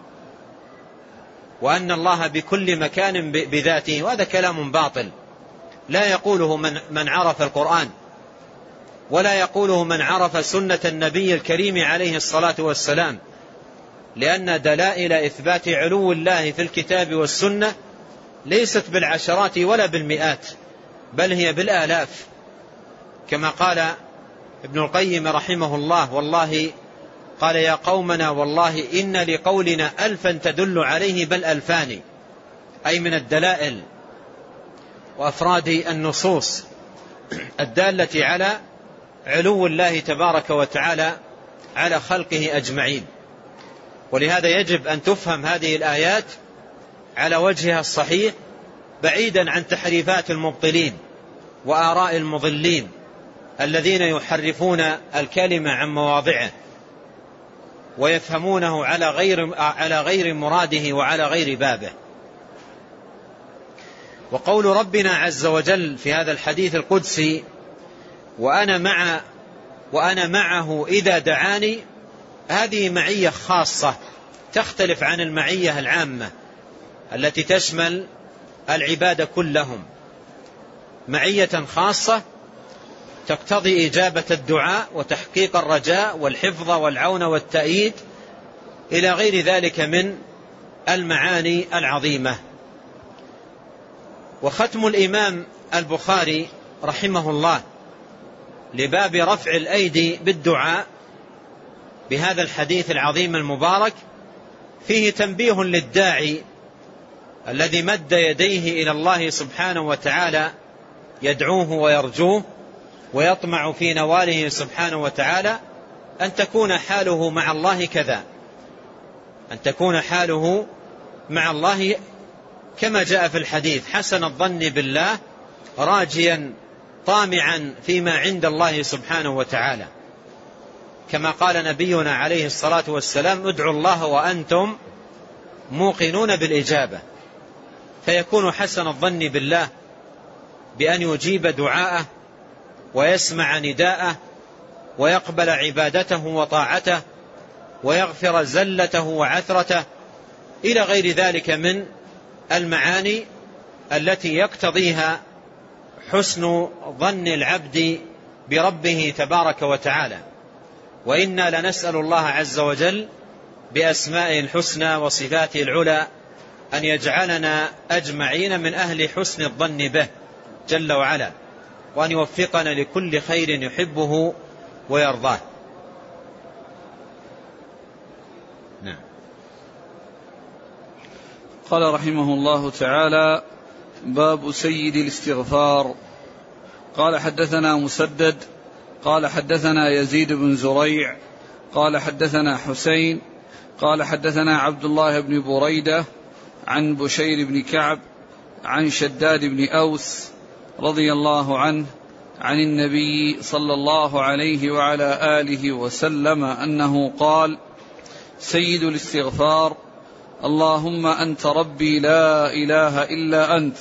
وأن الله بكل مكان بذاته. وهذا كلام باطل لا يقوله من, من عرف القرآن، ولا يقوله من عرف سنة النبي الكريم عليه الصلاة والسلام، لأن دلائل إثبات علو الله في الكتاب والسنة ليست بالعشرات ولا بالمئات، بل هي بالآلاف، كما قال ابن القيم رحمه الله والله قال يا قومنا والله إن لقولنا ألفا تدل عليه بل ألفان، أي من الدلائل وأفراد النصوص الدالة على علو الله تبارك وتعالى على خلقه أجمعين. ولهذا يجب أن تفهم هذه الآيات على وجهها الصحيح، بعيدا عن تحريفات المبطلين وآراء المضلين الذين يحرفون الكلمة عن مواضعه ويفهمونه على غير على غير مراده وعلى غير بابه. وقول ربنا عز وجل في هذا الحديث القدسي وأنا مع وأنا معه إذا دعاني، هذه معية خاصة تختلف عن المعية العامة التي تشمل العباد كلهم، معية خاصة تقتضي إجابة الدعاء وتحقيق الرجاء والحفظ والعون والتأييد إلى غير ذلك من المعاني العظيمة. وختم الإمام البخاري رحمه الله لباب رفع الأيدي بالدعاء بهذا الحديث العظيم المبارك فيه تنبيه للداعي الذي مد يديه إلى الله سبحانه وتعالى يدعوه ويرجوه ويطمع في نواله سبحانه وتعالى، أن تكون حاله مع الله كذا، أن تكون حاله مع الله كما جاء في الحديث حسن الظن بالله راجيا طامعا فيما عند الله سبحانه وتعالى، كما قال نبينا عليه الصلاة والسلام ادعوا الله وأنتم موقنون بالإجابة، فيكون حسن الظن بالله بأن يجيب دعاءه ويسمع نداءه ويقبل عبادته وطاعته ويغفر زلته وعثرته إلى غير ذلك من المعاني التي يقتضيها حسن ظن العبد بربه تبارك وتعالى. وإنا لنسأل الله عز وجل بأسمائه الحسنى وصفاته العلى أن يجعلنا أجمعين من أهل حسن الظن به جل وعلا، وأن يوفقنا لكل خير يحبه ويرضاه. نعم. قال رحمه الله تعالى باب سيد الاستغفار. قال حدثنا مسدد قال حدثنا يزيد بن زريع قال حدثنا حسين قال حدثنا عبد الله بن بريدة عن بشير بن كعب عن شداد بن أوس رضي الله عنه عن النبي صلى الله عليه وعلى آله وسلم أنه قال سيد الاستغفار اللهم أنت ربي لا إله إلا أنت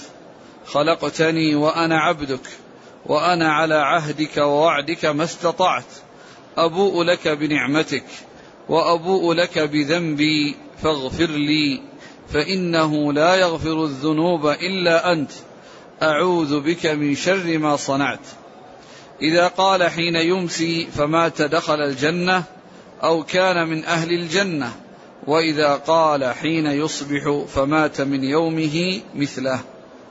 خلقتني وأنا عبدك وأنا على عهدك ووعدك ما استطعت أبوء لك بنعمتك وأبوء لك بذنبي فاغفر لي فإنه لا يغفر الذنوب إلا أنت أعوذ بك من شر ما صنعت. إذا قال حين يمسي فمات دخل الجنة أو كان من أهل الجنة، وإذا قال حين يصبح فمات من يومه مثله.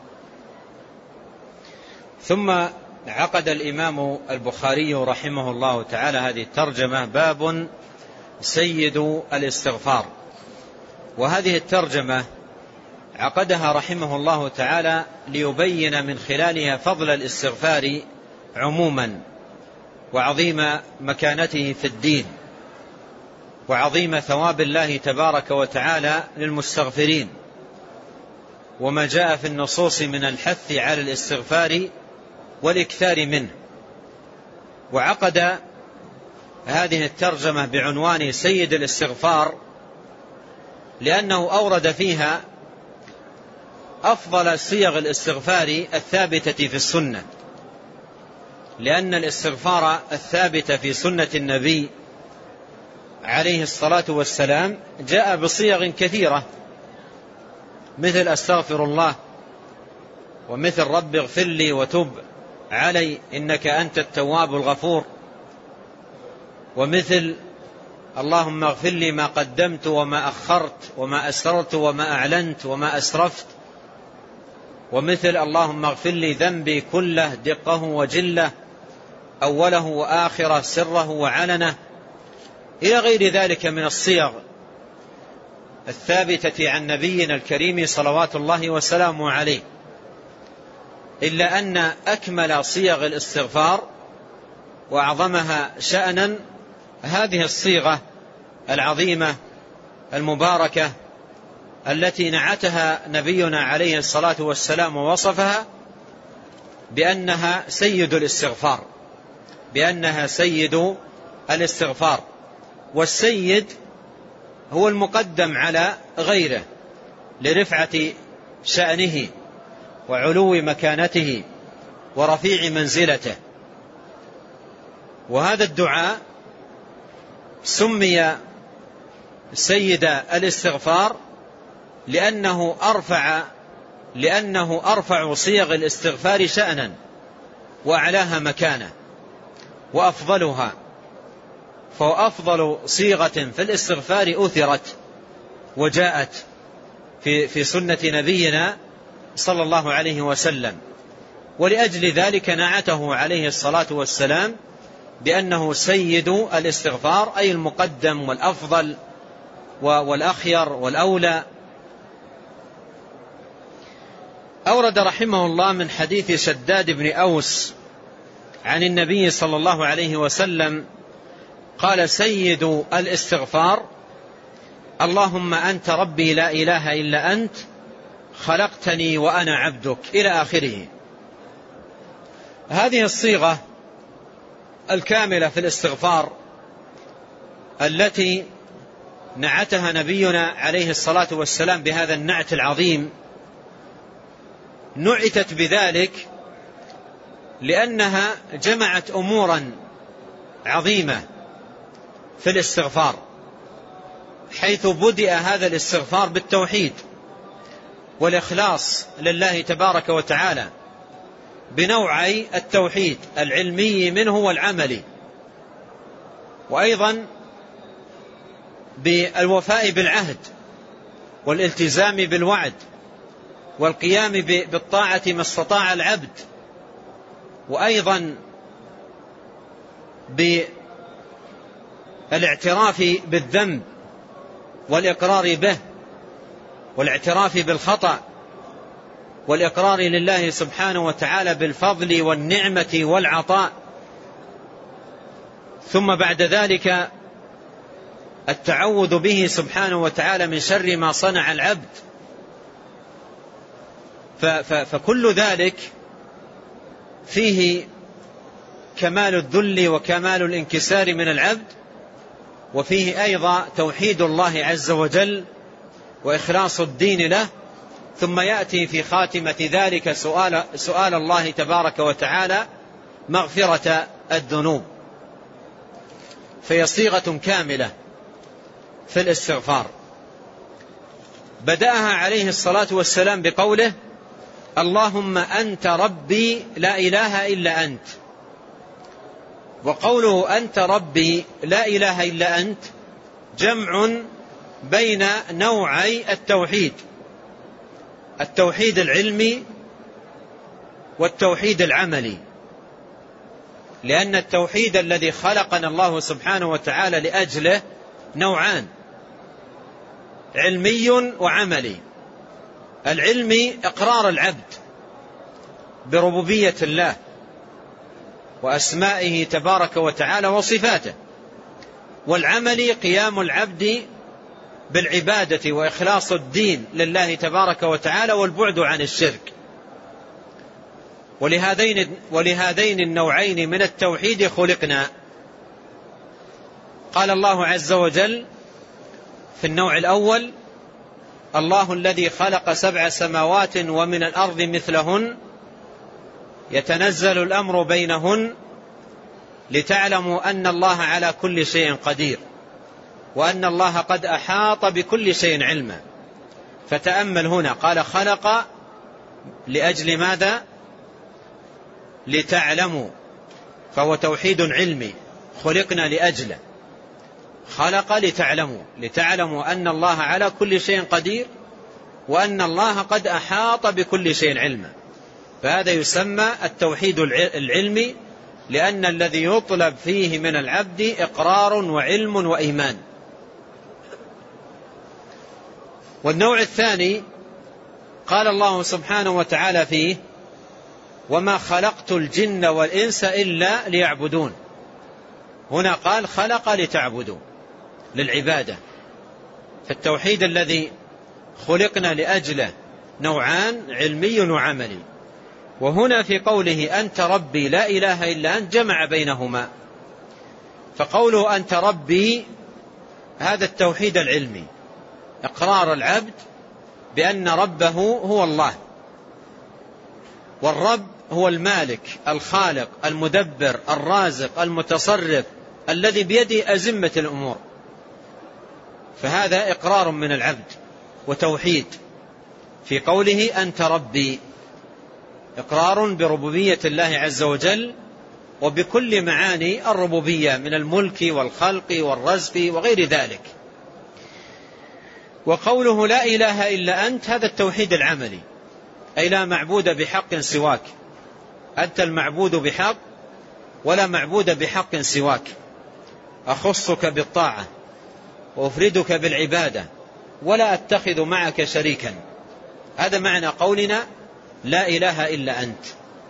ثم عقد الإمام البخاري رحمه الله تعالى هذه الترجمة: باب سيد الاستغفار. وهذه الترجمة عقدها رحمه الله تعالى ليبين من خلالها فضل الاستغفار عموما، وعظيم مكانته في الدين، وعظيم ثواب الله تبارك وتعالى للمستغفرين، وما جاء في النصوص من الحث على الاستغفار والإكثار منه. وعقد هذه الترجمة بعنوان سيد الاستغفار لأنه أورد فيها أفضل صيغ الاستغفار الثابتة في السنة، لأن الاستغفار الثابت في سنة النبي عليه الصلاة والسلام جاء بصيغ كثيرة، مثل أستغفر الله، ومثل رب اغفر لي وتب علي إنك أنت التواب الغفور، ومثل اللهم اغفر لي ما قدمت وما أخرت وما أسررت وما أعلنت وما أسرفت، ومثل اللهم اغفر لي ذنبي كله دقه وجله أوله وآخره سره وعلنه، إلى غير ذلك من الصيغ الثابتة عن نبينا الكريم صلوات الله وسلامه عليه. إلا أن أكمل صيغ الاستغفار وأعظمها شأنا هذه الصيغة العظيمة المباركة التي نعتها نبينا عليه الصلاة والسلام ووصفها بأنها سيد الاستغفار، بأنها سيد الاستغفار. والسيد هو المقدم على غيره لرفعة شأنه وعلو مكانته ورفيع منزلته. وهذا الدعاء سمي سيد الاستغفار لأنه أرفع لأنه أرفع صيغ الاستغفار شأنا وأعلاها مكانة وأفضلها، فهو أفضل صيغة في الاستغفار أثرت وجاءت في في سنة نبينا صلى الله عليه وسلم. ولأجل ذلك نعته عليه الصلاة والسلام بأنه سيد الاستغفار، أي المقدم والأفضل والأخير والأولى. أورد رحمه الله من حديث شداد بن أوس عن النبي صلى الله عليه وسلم قال: سيد الاستغفار اللهم أنت ربي لا إله إلا أنت خلقتني وأنا عبدك، إلى آخره. هذه الصيغة الكاملة في الاستغفار التي نعتها نبينا عليه الصلاة والسلام بهذا النعت العظيم نعتت بذلك لأنها جمعت أمورا عظيمة في الاستغفار، حيث بدأ هذا الاستغفار بالتوحيد والإخلاص لله تبارك وتعالى بنوعي التوحيد العلمي منه والعملي، وأيضا بالوفاء بالعهد والالتزام بالوعد والقيام بالطاعة ما استطاع العبد، وأيضا بالاعتراف بالذنب والإقرار به والاعتراف بالخطأ والإقرار لله سبحانه وتعالى بالفضل والنعمة والعطاء. ثم بعد ذلك التعوذ به سبحانه وتعالى من شر ما صنع العبد. فكل ذلك فيه كمال الذل وكمال الانكسار من العبد، وفيه أيضا توحيد الله عز وجل وإخلاص الدين له. ثم يأتي في خاتمة ذلك سؤال, سؤال الله تبارك وتعالى مغفرة الذنوب. فهي صيغة كاملة في الاستغفار. بدأها عليه الصلاة والسلام بقوله: اللهم أنت ربي لا إله إلا أنت. وقوله أنت ربي لا إله إلا أنت جمع بين نوعي التوحيد: التوحيد العلمي والتوحيد العملي، لأن التوحيد الذي خلقنا الله سبحانه وتعالى لأجله نوعان: علمي وعملي. العلمي إقرار العبد بربوبية الله وأسمائه تبارك وتعالى وصفاته، والعملي قيام العبد بالعبادة وإخلاص الدين لله تبارك وتعالى والبعد عن الشرك. ولهذين, ولهذين النوعين من التوحيد خلقنا. قال الله عز وجل في النوع الأول: الله الذي خلق سبع سماوات ومن الأرض مثلهن يتنزل الأمر بينهن لتعلموا أن الله على كل شيء قدير وأن الله قد أحاط بكل شيء علما. فتأمل هنا، قال خلق لأجل ماذا؟ لتعلموا، فهو توحيد علمي خلقنا لأجله. خلق لتعلموا، لتعلموا أن الله على كل شيء قدير وأن الله قد أحاط بكل شيء علما. فهذا يسمى التوحيد العلمي، لأن الذي يطلب فيه من العبد إقرار وعلم وإيمان. والنوع الثاني قال الله سبحانه وتعالى فيه: وما خلقت الجن والإنس إلا ليعبدون. هنا قال خلق لتعبدوا، للعبادة. فالتوحيد الذي خلقنا لأجله نوعان: علمي وعملي. وهنا في قوله أنت ربي لا إله إلا أنت جمع بينهما. فقوله أنت ربي هذا التوحيد العلمي، إقرار العبد بأن ربه هو الله، والرب هو المالك الخالق المدبر الرازق المتصرف الذي بيده أزمة الأمور. فهذا إقرار من العبد وتوحيد في قوله أنت ربي، إقرار بربوبية الله عز وجل وبكل معاني الربوبية من الملك والخلق والرزق وغير ذلك. وقوله لا إله إلا أنت هذا التوحيد العملي، أي لا معبود بحق سواك، أنت المعبود بحق ولا معبود بحق سواك. أخصك بالطاعة وأفردك بالعبادة ولا أتخذ معك شريكا. هذا معنى قولنا لا إله إلا أنت.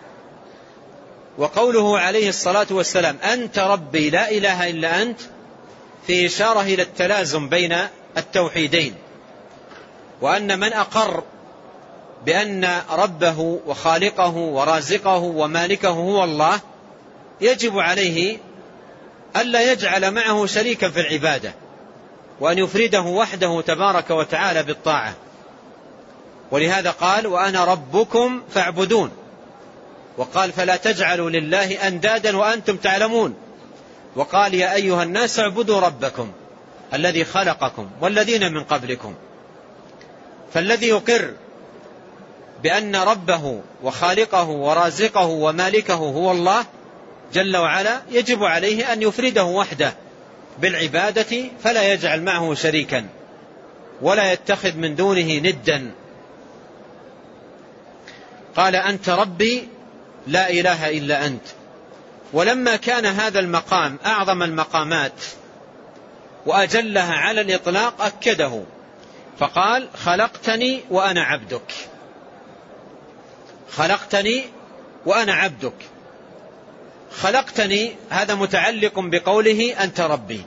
وقوله عليه الصلاة والسلام أنت ربي لا إله إلا أنت في إشارة إلى التلازم بين التوحيدين، وأن من أقر بأن ربه وخالقه ورازقه ومالكه هو الله يجب عليه ألا يجعل معه شريكا في العبادة، وأن يفرده وحده تبارك وتعالى بالطاعة. ولهذا قال وأنا ربكم فاعبدون، وقال فلا تجعلوا لله أندادا وأنتم تعلمون، وقال يا أيها الناس اعبدوا ربكم الذي خلقكم والذين من قبلكم. فالذي يقر بأن ربه وخالقه ورازقه ومالكه هو الله جل وعلا يجب عليه أن يفرده وحده بالعبادة، فلا يجعل معه شريكا ولا يتخذ من دونه ندا. قال أنت ربي لا إله إلا أنت. ولما كان هذا المقام أعظم المقامات وأجلها على الإطلاق أكده فقال خلقتني وأنا عبدك. خلقتني وأنا عبدك. خلقتني هذا متعلق بقوله أنت ربي،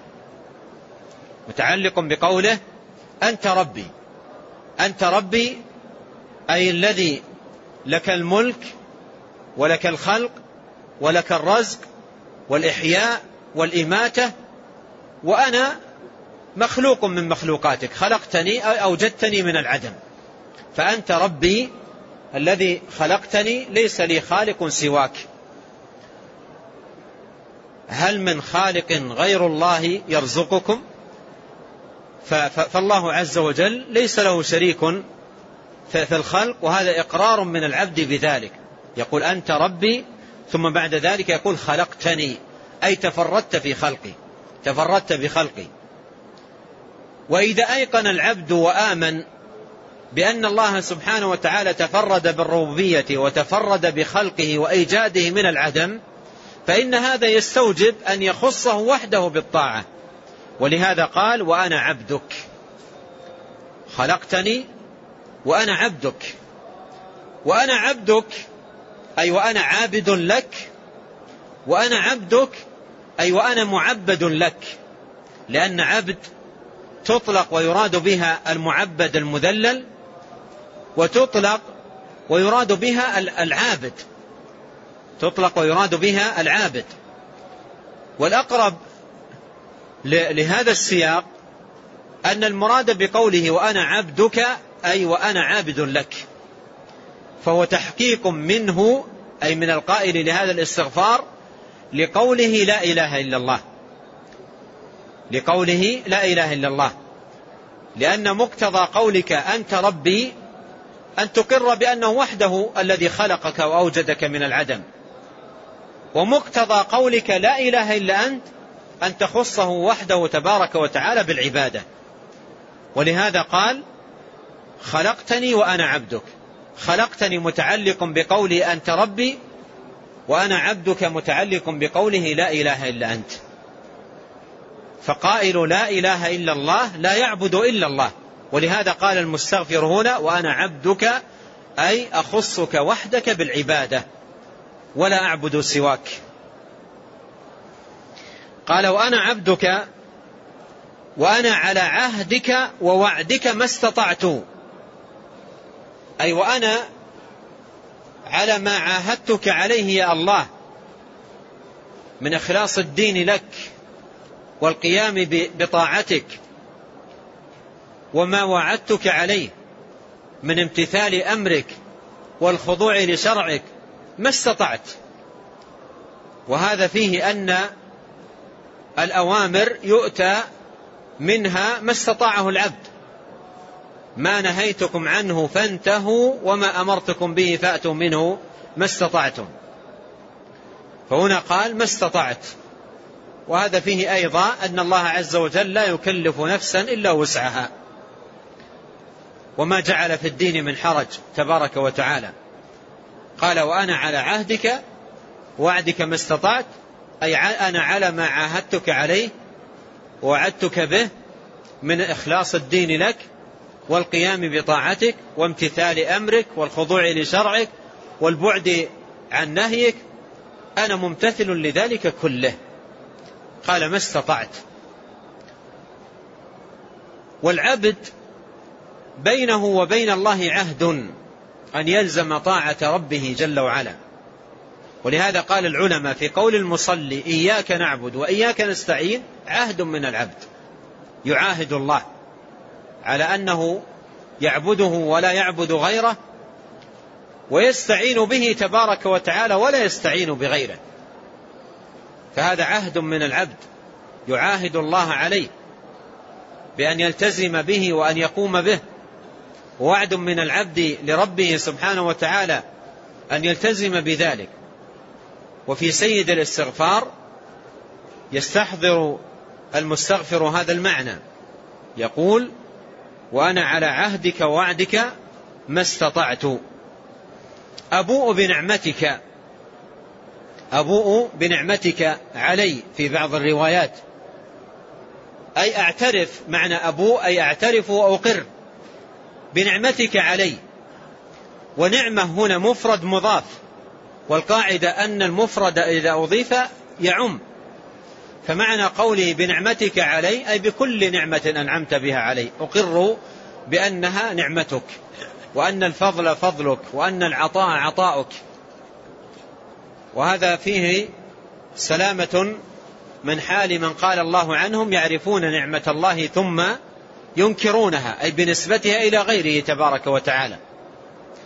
متعلق بقوله أنت ربي. أنت ربي أي الذي لك الملك ولك الخلق ولك الرزق والإحياء والإماتة، وأنا مخلوق من مخلوقاتك. خلقتني أوجدتني من العدم، فأنت ربي الذي خلقتني ليس لي خالق سواك. هل من خالق غير الله يرزقكم؟ فالله عز وجل ليس له شريك في الخلق، وهذا إقرار من العبد بذلك. يقول أنت ربي، ثم بعد ذلك يقول خلقتني، أي تفردت في خلقي، تفردت بخلقي. وإذا أيقن العبد وآمن بأن الله سبحانه وتعالى تفرد بالربوبية وتفرد بخلقه وإيجاده من العدم، فإن هذا يستوجب أن يخصه وحده بالطاعة. ولهذا قال وأنا عبدك، خلقتني وأنا عبدك. وأنا عبدك أي وأنا عابد لك، وأنا عبدك أي وأنا معبد لك، لأن عبد تطلق ويراد بها المعبد المذلل، وتطلق ويراد بها العابد، تطلق ويراد بها العابد. والأقرب لهذا السياق أن المراد بقوله وأنا عبدك أي وأنا عابد لك، فهو تحقيق منه أي من القائل لهذا الاستغفار لقوله لا إله إلا الله، لقوله لا إله إلا الله، لأن مقتضى قولك أنت ربي أن تقر بأنه وحده الذي خلقك وأوجدك من العدم، ومقتضى قولك لا إله إلا أنت أن تخصه وحده تبارك وتعالى بالعبادة. ولهذا قال خلقتني وأنا عبدك، خلقتني متعلق بقولي أنت ربي، وأنا عبدك متعلق بقوله لا إله إلا أنت. فقائل لا إله إلا الله لا يعبد إلا الله، ولهذا قال المستغفر هنا وأنا عبدك أي أخصك وحدك بالعبادة ولا أعبد سواك. قال وأنا عبدك وأنا على عهدك ووعدك ما استطعت، أي وأنا على ما عاهدتك عليه يا الله من إخلاص الدين لك والقيام بطاعتك، وما وعدتك عليه من امتثال أمرك والخضوع لشرعك ما استطعت. وهذا فيه أن الأوامر يؤتى منها ما استطاعه العبد، ما نهيتكم عنه فانتهوا وما أمرتكم به فأتوا منه ما استطعتم. فهنا قال ما استطعت، وهذا فيه أيضا أن الله عز وجل لا يكلف نفسا إلا وسعها، وما جعل في الدين من حرج تبارك وتعالى. قال وأنا على عهدك وعدك ما استطعت، أي أنا على ما عاهدتك عليه ووعدتك به من إخلاص الدين لك والقيام بطاعتك وامتثال أمرك والخضوع لشرعك والبعد عن نهيك، أنا ممتثل لذلك كله. قال ما استطعت. والعبد بينه وبين الله عهد أن يلزم طاعة ربه جل وعلا، ولهذا قال العلماء في قول المصلي إياك نعبد وإياك نستعين عهد من العبد، يعاهد الله على أنه يعبده ولا يعبد غيره، ويستعين به تبارك وتعالى ولا يستعين بغيره. فهذا عهد من العبد يعاهد الله عليه بأن يلتزم به وأن يقوم به، ووعد من العبد لربه سبحانه وتعالى أن يلتزم بذلك. وفي سيد الاستغفار يستحضر المستغفر هذا المعنى، يقول وأنا على عهدك ووعدك ما استطعت. أبوء بنعمتك، أبوء بنعمتك علي في بعض الروايات، أي أعترف، معنى أبوء أي أعترف وأقر بنعمتك علي. ونعمة هنا مفرد مضاف، والقاعدة أن المفرد إذا أضيف يعم، فمعنى قولي بنعمتك علي أي بكل نعمة أنعمت بها علي، أقر بأنها نعمتك، وأن الفضل فضلك، وأن العطاء عطاؤك. وهذا فيه سلامة من حال من قال الله عنهم يعرفون نعمة الله ثم ينكرونها، أي بنسبتها إلى غيره تبارك وتعالى.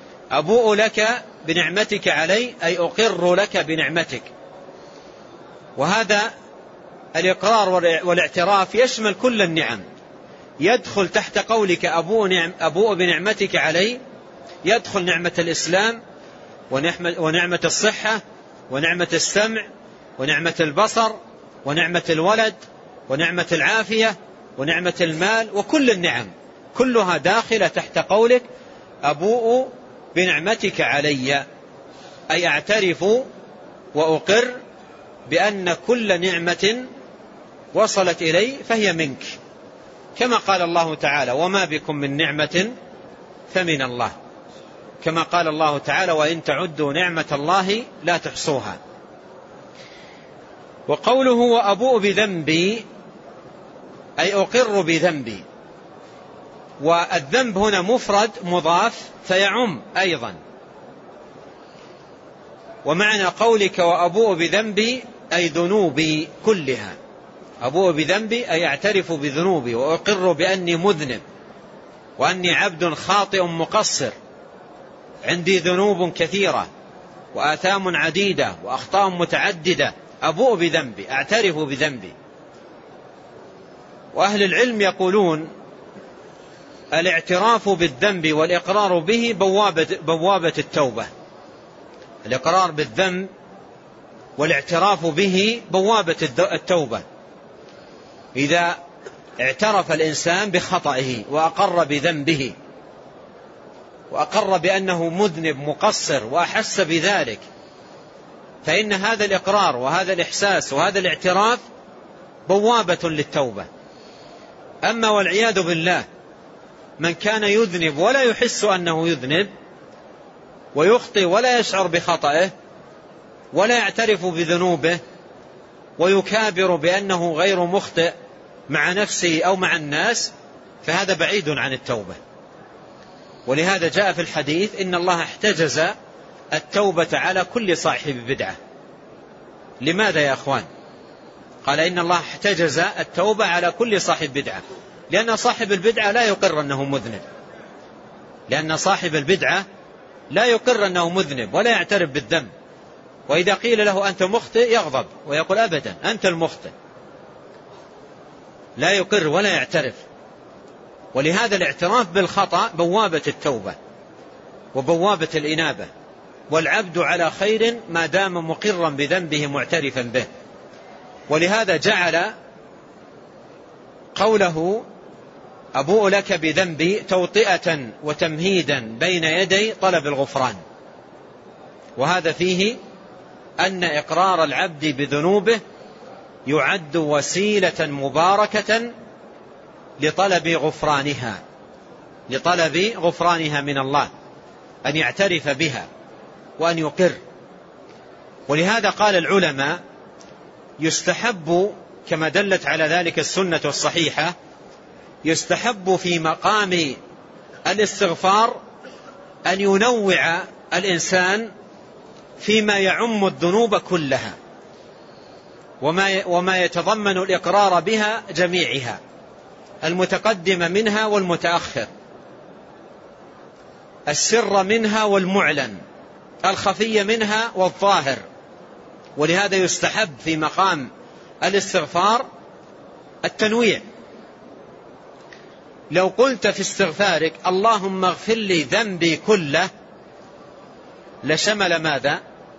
أبوء لك بنعمتك علي أي أقر لك بنعمتك. وهذا الإقرار والاعتراف يشمل كل النعم، يدخل تحت قولك أبوء نعم أبوء بنعمتك علي، يدخل نعمة الإسلام ونعمة الصحة ونعمة السمع ونعمة البصر ونعمة الولد ونعمة العافية ونعمة المال، وكل النعم كلها داخلة تحت قولك أبوء بنعمتك علي، أي أعترف وأقر بأن كل نعمة وصلت إلي فهي منك، كما قال الله تعالى وما بكم من نعمة فمن الله، كما قال الله تعالى وإن تعدوا نعمة الله لا تحصوها. وقوله وأبوء بذنبي أي أقر بذنبي، والذنب هنا مفرد مضاف فيعم أيضا. ومعنى قولك وأبوء بذنبي أي ذنوبي كلها، أبوء بذنبي أي أعترف بذنوبي وأقر بأني مذنب وأني عبد خاطئ مقصر، عندي ذنوب كثيرة وآثام عديدة وأخطاء متعددة، أبوء بذنبي أعترف بذنبي. وأهل العلم يقولون الاعتراف بالذنب والإقرار به بوابة, بوابة التوبة. الإقرار بالذنب والاعتراف به بوابة التوبة. إذا اعترف الإنسان بخطئه وأقر بذنبه وأقر بأنه مذنب مقصر وأحس بذلك، فإن هذا الإقرار وهذا الإحساس وهذا الاعتراف بوابة للتوبة. أما والعياذ بالله من كان يذنب ولا يحس أنه يذنب ويخطئ ولا يشعر بخطئه ولا يعترف بذنوبه ويكابر بأنه غير مخطئ مع نفسه أو مع الناس، فهذا بعيد عن التوبة. ولهذا جاء في الحديث إن الله احتجز التوبة على كل صاحب بدعة. لماذا يا أخوان؟ قال إن الله احتجز التوبة على كل صاحب بدعة، لأن صاحب البدعة لا يقر أنه مذنب، لأن صاحب البدعة لا يقر أنه مذنب ولا يعترف بالذنب، وإذا قيل له أنت مخطئ يغضب ويقول أبدا أنت المخطئ، لا يقر ولا يعترف. ولهذا الاعتراف بالخطأ بوابة التوبة وبوابة الإنابة، والعبد على خير ما دام مقرا بذنبه معترفا به. ولهذا جعل قوله أبوء لك بذنبي توطئة وتمهيدا بين يدي طلب الغفران، وهذا فيه أن إقرار العبد بذنوبه يعد وسيلة مباركة لطلب غفرانها لطلب غفرانها من الله، أن يعترف بها وأن يقر. ولهذا قال العلماء يستحب كما دلت على ذلك السنة الصحيحة، يستحب في مقام الاستغفار أن ينوع الإنسان فيما يعم الذنوب كلها وما وما يتضمن الإقرار بها جميعها، المتقدم منها والمتأخر، السر منها والمعلن، الخفي منها والظاهر. ولهذا يستحب في مقام الاستغفار التنويع. لو قلت في استغفارك اللهم اغفر لي ذنبي كله لشمل ماذا؟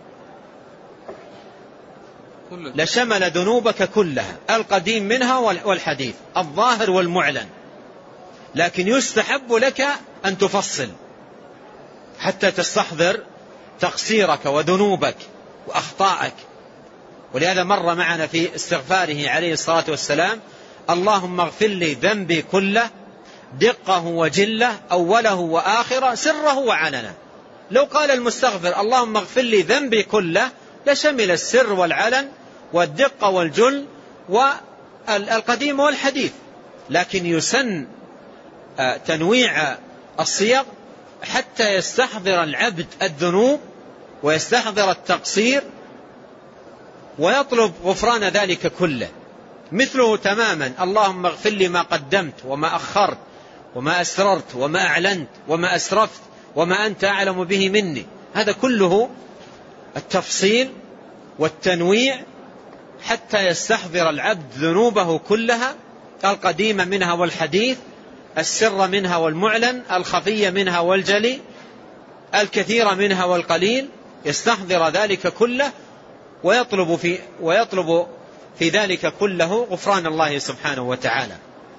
لشمل ذنوبك كلها، القديم منها والحديث، الظاهر والمعلن. لكن يستحب لك أن تفصل حتى تستحضر تقصيرك وذنوبك وأخطائك. ولهذا مر معنا في استغفاره عليه الصلاة والسلام اللهم اغفر لي ذنبي كله دقه وجله أوله وآخره سره وعلنه. لو قال المستغفر اللهم اغفر لي ذنبي كله لشمل السر والعلن والدقة والجل والقديم والحديث، لكن يسن تنويع الصيغ حتى يستحضر العبد الذنوب ويستحضر التقصير ويطلب غفران ذلك كله. مثله تماما اللهم اغفر لي ما قدمت وما أخرت وما أسررت وما أعلنت وما أسرفت وما أنت أعلم به مني. هذا كله التفصيل والتنويع حتى يستحضر العبد ذنوبه كلها، القديم منها والحديث، السر منها والمعلن، الخفي منها والجلي، الكثير منها والقليل، يستحضر ذلك كله ويطلب في, ويطلب في ذلك كله غفران الله سبحانه وتعالى.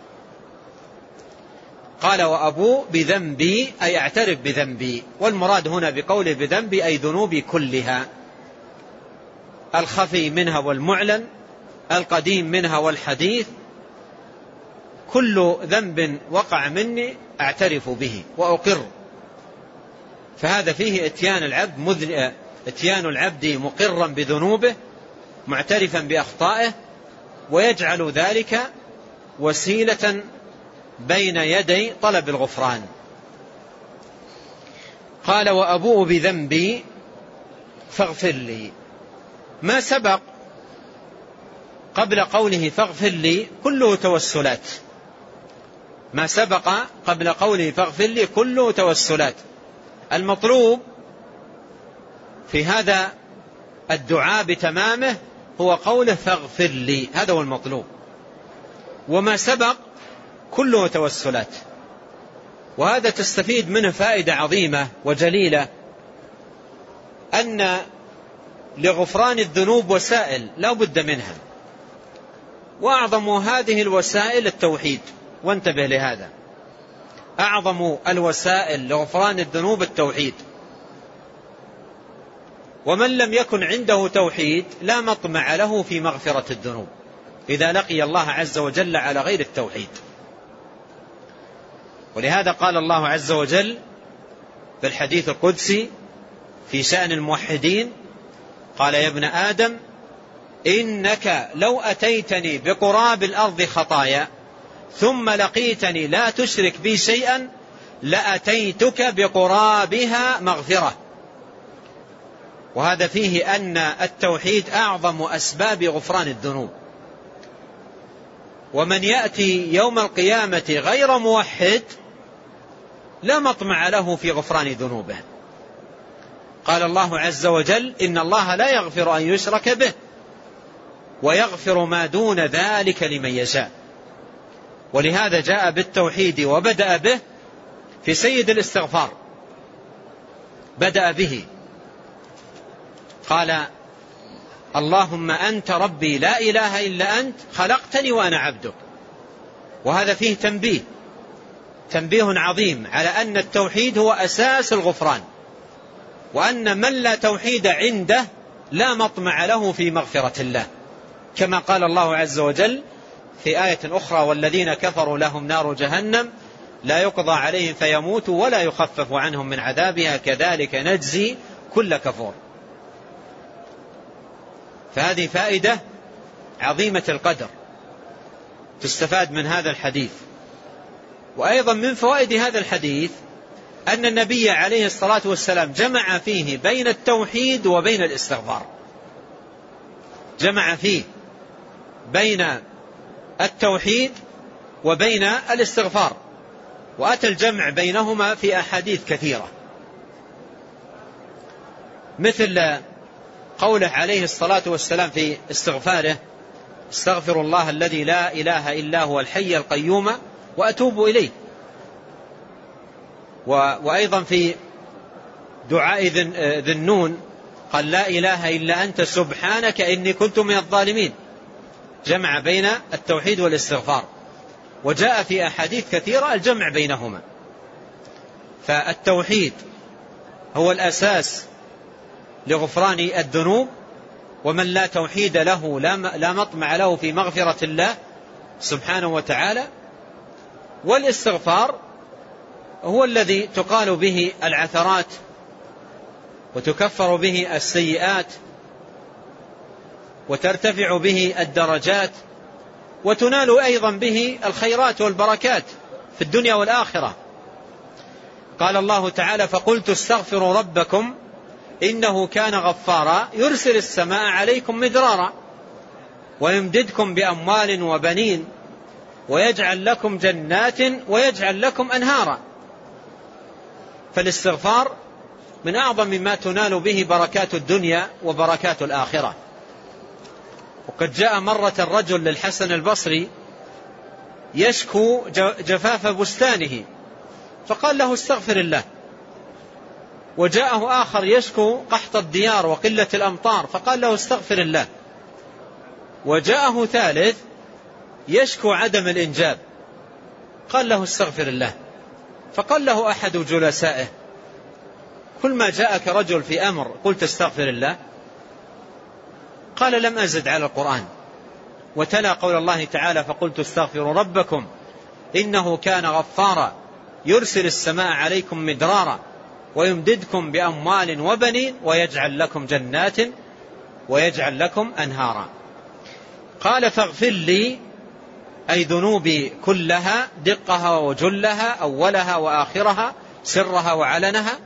قال وأبو بذنبي أي اعترف بذنبي، والمراد هنا بقوله بذنبي أي ذنوبي كلها، الخفي منها والمعلن، القديم منها والحديث، كل ذنب وقع مني اعترف به وأقر. فهذا فيه اتيان العبد مذن... اتيان العبد مقرا بذنوبه معترفا بأخطائه، ويجعل ذلك وسيلة بين يدي طلب الغفران. قال وأبوء بذنبي فاغفر لي. ما سبق قبل قوله فاغفر لي كله توسلات، ما سبق قبل قوله فاغفر لي كله توسلات. المطلوب في هذا الدعاء بتمامه هو قوله فاغفر لي، هذا هو المطلوب. وما سبق كله توسلات، وهذا تستفيد منه فائدة عظيمة وجليلة، أن لغفران الذنوب وسائل لا بد منها، وأعظم هذه الوسائل التوحيد. وانتبه لهذا، أعظم الوسائل لغفران الذنوب التوحيد، ومن لم يكن عنده توحيد لا مطمع له في مغفرة الذنوب إذا لقي الله عز وجل على غير التوحيد. ولهذا قال الله عز وجل في الحديث القدسي في شأن الموحدين قال يا ابن آدم إنك لو أتيتني بقراب الأرض خطايا ثم لقيتني لا تشرك بي شيئا لأتيتك بقرابها مغفرة. وهذا فيه أن التوحيد أعظم أسباب غفران الذنوب، ومن يأتي يوم القيامة غير موحد لا مطمع له في غفران ذنوبه. قال الله عز وجل إن الله لا يغفر أن يشرك به ويغفر ما دون ذلك لمن يشاء. ولهذا جاء بالتوحيد وبدأ به في سيد الاستغفار، بدأ به قال اللهم أنت ربي لا إله إلا أنت خلقتني وأنا عبدك. وهذا فيه تنبيه تنبيه عظيم على أن التوحيد هو أساس الغفران، وأن من لا توحيد عنده لا مطمع له في مغفرة الله، كما قال الله عز وجل في آية أخرى والذين كفروا لهم نار جهنم لا يقضى عليهم فيموتوا ولا يخفف عنهم من عذابها كذلك نجزي كل كفور. فهذه فائدة عظيمة القدر تستفاد من هذا الحديث. وأيضا من فوائد هذا الحديث أن النبي عليه الصلاة والسلام جمع فيه بين التوحيد وبين الاستغفار، جمع فيه بين التوحيد وبين الاستغفار، وأتى الجمع بينهما في أحاديث كثيرة، مثل قوله عليه الصلاة والسلام في استغفاره استغفر الله الذي لا إله إلا هو الحي القيوم وأتوب إليه. وأيضا في دعاء ذي النون قال لا إله إلا أنت سبحانك إني كنت من الظالمين، جمع بين التوحيد والاستغفار. وجاء في أحاديث كثيرة الجمع بينهما. فالتوحيد هو الأساس لغفران الذنوب، ومن لا توحيد له لا مطمع له في مغفرة الله سبحانه وتعالى. والاستغفار هو الذي تقال به العثرات وتكفر به السيئات وترتفع به الدرجات وتنال أيضا به الخيرات والبركات في الدنيا والآخرة. قال الله تعالى فقلت استغفروا ربكم إنه كان غفارا يرسل السماء عليكم مدرارا ويمددكم بأموال وبنين ويجعل لكم جنات ويجعل لكم أنهارا. فالاستغفار من أعظم ما تنال به بركات الدنيا وبركات الآخرة. وقد جاء مرة الرجل للحسن البصري يشكو جفاف بستانه فقال له استغفر الله. وجاءه آخر يشكو قحط الديار وقلة الأمطار فقال له استغفر الله. وجاءه ثالث يشكو عدم الإنجاب قال له استغفر الله. فقال له أحد جلسائه كل ما جاءك رجل في أمر قلت استغفر الله؟ قال لم أزد على القرآن. وتلا قول الله تعالى فقلت استغفروا ربكم إنه كان غفارا يرسل السماء عليكم مدرارا ويمددكم بأموال وبنين ويجعل لكم جنات ويجعل لكم أنهارا. قال فاغفر لي أي ذنوبي كلها دقها وجلها أولها وآخرها سرها وعلنها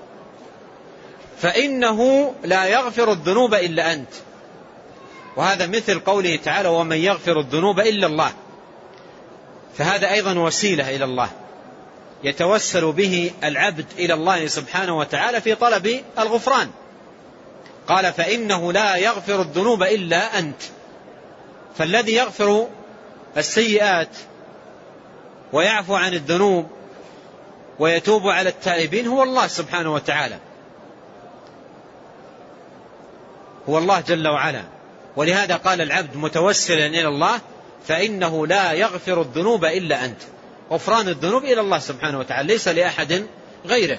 فإنه لا يغفر الذنوب إلا أنت. وهذا مثل قوله تعالى ومن يغفر الذنوب إلا الله. فهذا أيضا وسيلة إلى الله يتوسل به العبد إلى الله سبحانه وتعالى في طلب الغفران. قال فإنه لا يغفر الذنوب إلا أنت. فالذي يغفر السيئات ويعفو عن الذنوب ويتوب على التائبين هو الله سبحانه وتعالى، هو الله جل وعلا. ولهذا قال العبد متوسلا إلى الله فإنه لا يغفر الذنوب إلا أنت. غفران الذنوب إلى الله سبحانه وتعالى ليس لأحد غيره.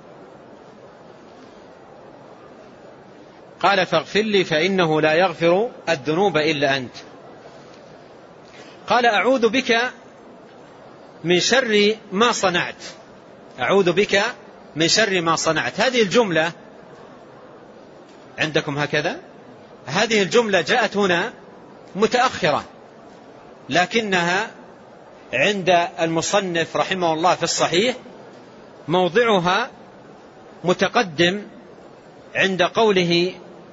قال فاغفر لي فإنه لا يغفر الذنوب إلا أنت. قال أعوذ بك من شر ما صنعت. أعوذ بك من شر ما صنعت. هذه الجملة عندكم هكذا، هذه الجملة جاءت هنا متأخرة لكنها عند المصنف رحمه الله في الصحيح موضعها متقدم عند قوله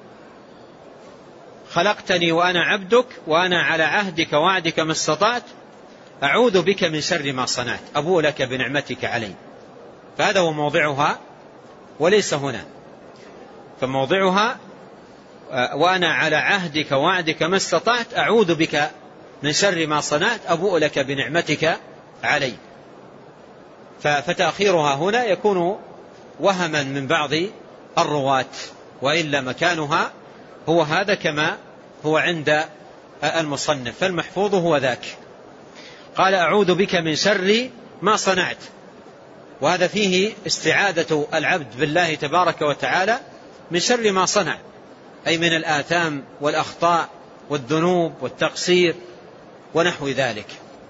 خلقتني وأنا عبدك وأنا على عهدك وعدك ما استطعت أعوذ بك من شر ما صنعت أبوء لك بنعمتك علي. فهذا هو موضعها وليس هنا. فموضعها وأنا على عهدك وعدك ما استطعت أعوذ بك من شر ما صنعت أبوء لك بنعمتك علي. فتأخيرها هنا يكون وهما من بعض الرواة وإلا مكانها هو هذا كما هو عند المصنف، فالمحفوظ هو ذاك. قال أعوذ بك من شر ما صنعت. وهذا فيه استعادة العبد بالله تبارك وتعالى من شر ما صنع، أي من الآثام والأخطاء والذنوب والتقصير ونحو ذلك.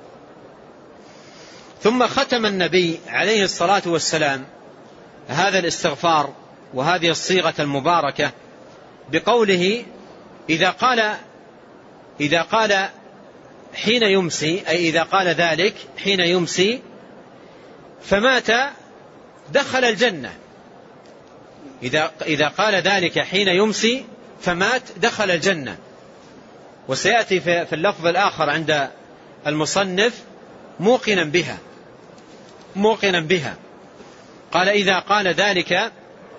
ثم ختم النبي عليه الصلاة والسلام هذا الاستغفار وهذه الصيغة المباركة بقوله إذا قال إذا قال حين يمسي، أي إذا قال ذلك حين يمسي فمات دخل الجنة. إذا إذا قال ذلك حين يمسي فمات دخل الجنة. وسيأتي في اللفظ الآخر عند المصنف موقنا بها، موقنا بها. قال إذا قال ذلك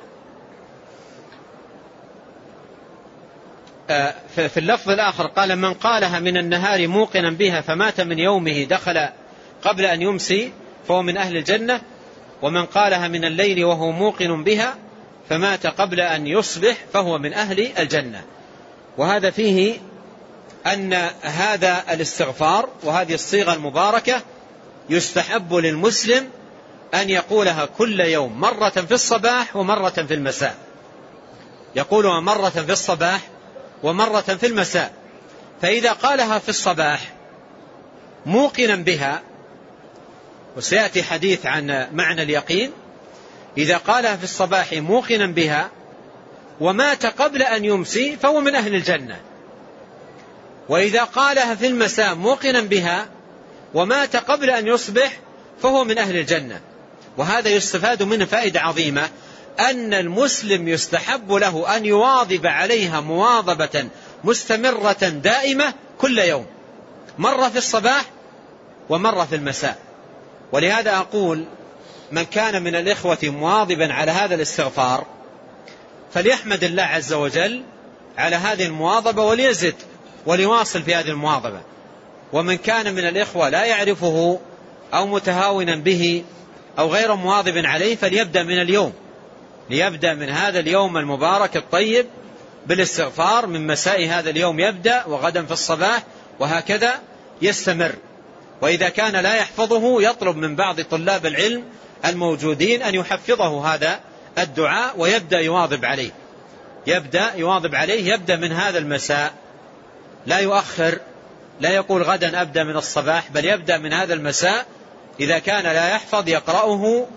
في اللفظ الآخر قال من قالها من النهار موقنا بها فمات من يومه دخل قبل أن يمسي فهو من أهل الجنة. ومن قالها من الليل وهو موقن بها فمات قبل أن يصبح فهو من أهل الجنة. وهذا فيه أن هذا الاستغفار وهذه الصيغة المباركة يستحب للمسلم أن يقولها كل يوم مرة في الصباح ومرة في المساء. يقولها مرة في الصباح ومرة في المساء. فإذا قالها في الصباح موقنا بها، وسيأتي حديث عن معنى اليقين، إذا قالها في الصباح موقنا بها ومات قبل أن يمسي فهو من أهل الجنة. وإذا قالها في المساء موقنا بها ومات قبل أن يصبح فهو من أهل الجنة. وهذا يستفاد منه فائدة عظيمة، أن المسلم يستحب له أن يواظب عليها مواظبة مستمرة دائمة كل يوم، مرة في الصباح ومرة في المساء. ولهذا أقول من كان من الإخوة مواظبا على هذا الاستغفار فليحمد الله عز وجل على هذه المواظبة وليزد وليواصل في هذه المواظبة. ومن كان من الإخوة لا يعرفه أو متهاونا به أو غير مواظب عليه فليبدأ من اليوم، ليبدأ من هذا اليوم المبارك الطيب بالاستغفار، من مساء هذا اليوم يبدأ وغدا في الصباح، وهكذا يستمر. وإذا كان لا يحفظه يطلب من بعض طلاب العلم الموجودين أن يحفظه هذا الدعاء ويبدأ يواظب عليه، يبدأ يواظب عليه يبدأ من هذا المساء، لا يؤخر، لا يقول غدا أبدأ من الصباح، بل يبدأ من هذا المساء. إذا كان لا يحفظ يقرأه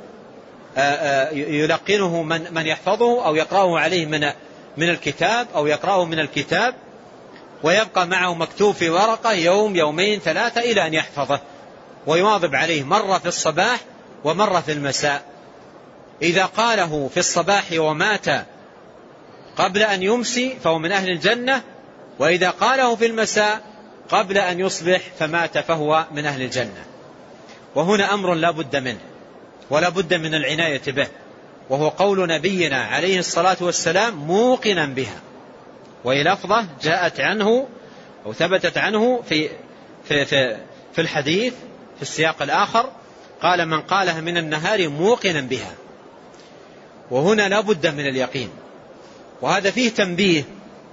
يلقنه من من يحفظه، أو يقرأه عليه من من الكتاب، أو يقرأه من الكتاب، ويبقى معه مكتوب في ورقة يوم يومين ثلاثة إلى أن يحفظه، ويواظب عليه مرة في الصباح ومرة في المساء. إذا قاله في الصباح ومات قبل أن يمسي فهو من أهل الجنة، وإذا قاله في المساء قبل أن يصبح فمات فهو من أهل الجنة. وهنا أمر لا بد منه ولا بد من العناية به، وهو قول نبينا عليه الصلاة والسلام موقنا بها. وهي لفظة جاءت عنه أو ثبتت عنه في, في, في, في الحديث في السياق الآخر، قال من قالها من النهار موقنا بها. وهنا لا بد من اليقين. وهذا فيه تنبيه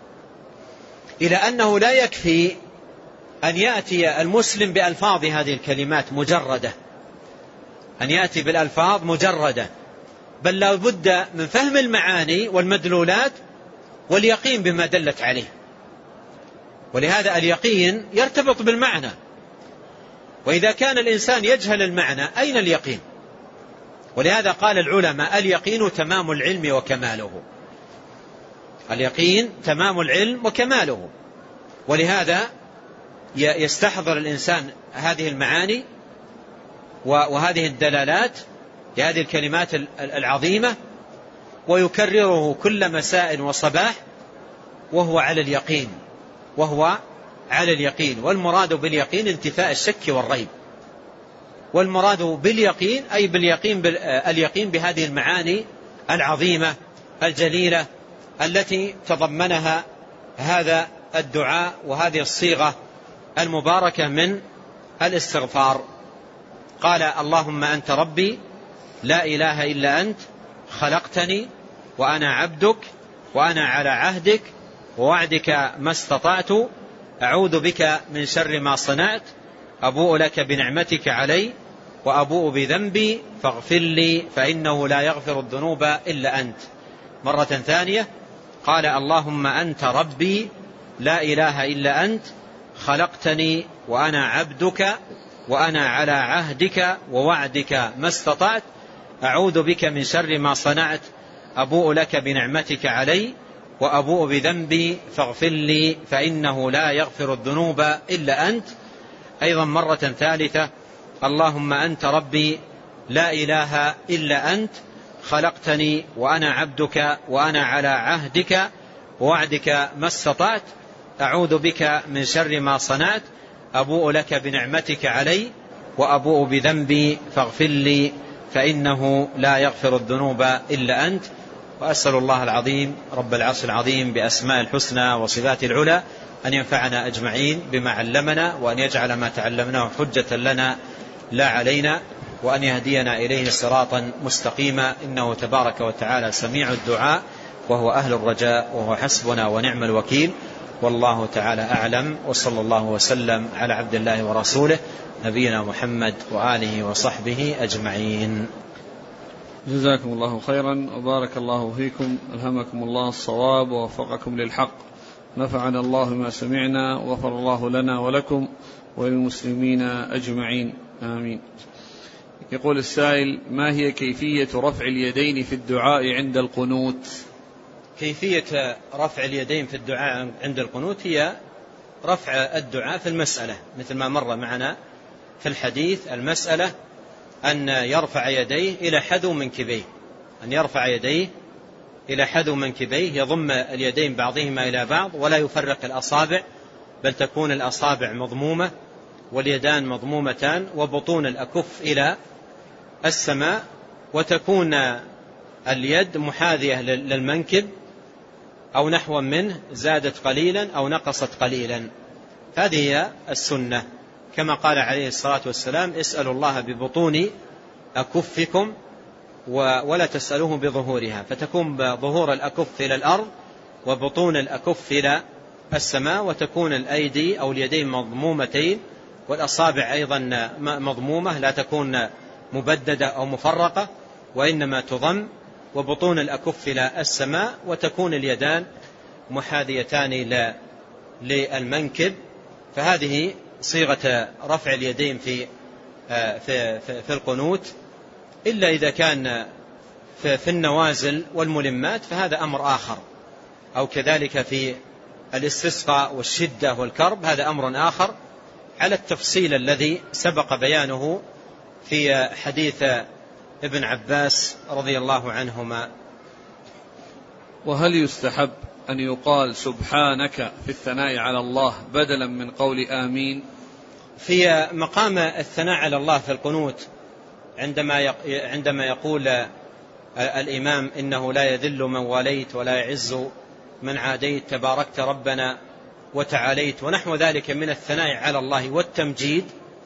إلى أنه لا يكفي أن يأتي المسلم بألفاظ هذه الكلمات مجردة، أن يأتي بالألفاظ مجردة، بل لا بد من فهم المعاني والمدلولات واليقين بما دلت عليه. ولهذا اليقين يرتبط بالمعنى، وإذا كان الإنسان يجهل المعنى أين اليقين؟ ولهذا قال العلماء اليقين تمام العلم وكماله، اليقين تمام العلم وكماله. ولهذا يستحضر الإنسان هذه المعاني وهذه الدلالات لهذه الكلمات العظيمة، ويكرره كل مساء وصباح وهو على اليقين، وهو على اليقين. والمراد باليقين انتفاء الشك والريب، والمراد باليقين أي باليقين اليقين بهذه المعاني العظيمة الجليلة التي تضمنها هذا الدعاء وهذه الصيغة المباركة من الاستغفار. قال اللهم أنت ربي لا إله إلا أنت خلقتني وأنا عبدك وأنا على عهدك ووعدك ما استطعت أعوذ بك من شر ما صنعت أبوء لك بنعمتك علي وأبوء بذنبي فاغفر لي فإنه لا يغفر الذنوب إلا أنت. مرة ثانية قال اللهم أنت ربي لا إله إلا أنت خلقتني وأنا عبدك وأنا على عهدك ووعدك ما استطعت أعوذ بك من شر ما صنعت أبوء لك بنعمتك علي وأبوء بذنبي فاغفر لي فإنه لا يغفر الذنوب إلا أنت. أيضا مرة ثالثة اللهم أنت ربي لا إله إلا أنت خلقتني وأنا عبدك وأنا على عهدك ووعدك ما استطعت أعوذ بك من شر ما صنعت أبوء لك بنعمتك علي وأبوء بذنبي فاغفر لي فإنه لا يغفر الذنوب إلا أنت. وأسأل الله العظيم رب العرش العظيم بأسماء الحسنى وصفات العلى أن ينفعنا أجمعين بما علمنا، وأن يجعل ما تعلمناه حجة لنا لا علينا، وأن يهدينا إليه صراطا مستقيما، إنه تبارك وتعالى سميع الدعاء وهو أهل الرجاء وهو حسبنا ونعم الوكيل. والله تعالى أعلم، وصلى الله وسلم على عبد الله ورسوله نبينا محمد وآله وصحبه أجمعين. جزاكم الله خيرا وبارك الله فيكم، ألهمكم الله الصواب ووفقكم للحق، نفعنا الله ما سمعنا وغفر الله لنا ولكم وللمسلمين أجمعين آمين. يقول السائل: ما هي كيفية رفع اليدين في الدعاء عند القنوت؟ كيفية رفع اليدين في الدعاء عند القنوت هي رفع الدعاء في المسألة مثل ما مر معنا في الحديث. المسألة أن يرفع يديه إلى حذو منكبيه، أن يرفع يديه إلى حذو منكبيه، يضم اليدين بعضهما إلى بعض ولا يفرق الأصابع، بل تكون الأصابع مضمومة واليدان مضمومتان وبطون الأكف إلى السماء، وتكون اليد محاذية للمنكب أو نحو منه زادت قليلا أو نقصت قليلا. هذه هي السنة، كما قال عليه الصلاة والسلام: اسألوا الله ببطون أكفكم ولا تسألوه بظهورها، فتكون ظهور الأكف إلى الأرض وبطون الأكف إلى السماء، وتكون الأيدي أو اليدين مضمومتين والأصابع أيضا مضمومة، لا تكون مبددة أو مفرقة، وإنما تضم، وبطون الأكف إلى السماء، وتكون اليدان محاذيتان للمنكب. فهذه صيغة رفع اليدين في في في القنوت، إلا إذا كان في النوازل والملمات فهذا أمر آخر، أو كذلك في الاستسقاء والشدة والكرب، هذا أمر آخر على التفصيل الذي سبق بيانه في حديث ابن عباس رضي الله عنهما. وهل يستحب أن يقال سبحانك في الثناء على الله بدلا من قول آمين؟ في مقام الثناء على الله في القنوت عندما عندما يقول الإمام: إنه لا يذل من واليت ولا يعز من عاديت تباركت ربنا وتعاليت، ونحو ذلك من الثناء على الله والتمجيد،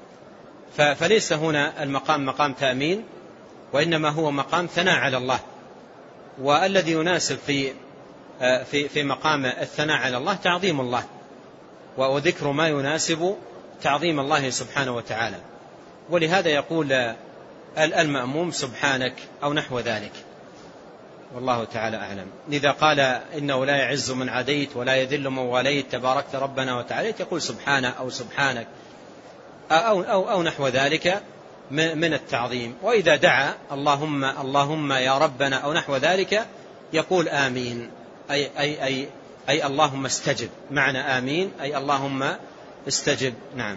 فليس هنا المقام مقام تأمين، وإنما هو مقام ثناء على الله. والذي يناسب في في في مقام الثناء على الله تعظيم الله، وذكر ما يناسب تعظيم الله سبحانه وتعالى. ولهذا يقول المأموم: سبحانك، أو نحو ذلك، والله تعالى أعلم. إذا قال: إنه لا يعز من عاديت ولا يذل من واليت تباركت ربنا وتعاليت، يقول سبحانه أو سبحانك أو, أو, أو نحو ذلك من التعظيم. وإذا دعا: اللهم اللهم يا ربنا أو نحو ذلك، يقول آمين، أي, أي, أي, أي اللهم استجب. معنى آمين أي اللهم استجب. نعم.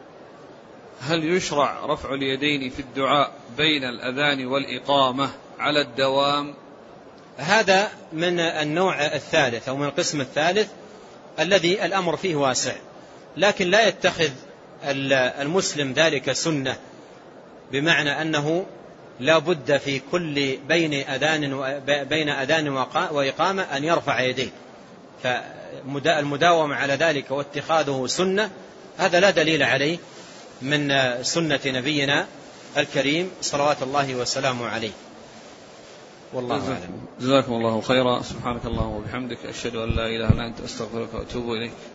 هل يشرع رفع اليدين في الدعاء بين الأذان والإقامة على الدوام؟ هذا من النوع الثالث أو من القسم الثالث الذي الأمر فيه واسع، لكن لا يتخذ المسلم ذلك سنة، بمعنى أنه لا بد في كل بين أذان بين أذان وإقامة أن يرفع يديه، فالمداومة على ذلك واتخاذه سنة هذا لا دليل عليه من سنة نبينا الكريم صلوات الله وسلامه عليه، والله أعلم. جزاكم الله خيرا. سبحانك اللهم وبحمدك، أشهد أن لا إله إلا أنت، أستغفرك وأتوب إليك.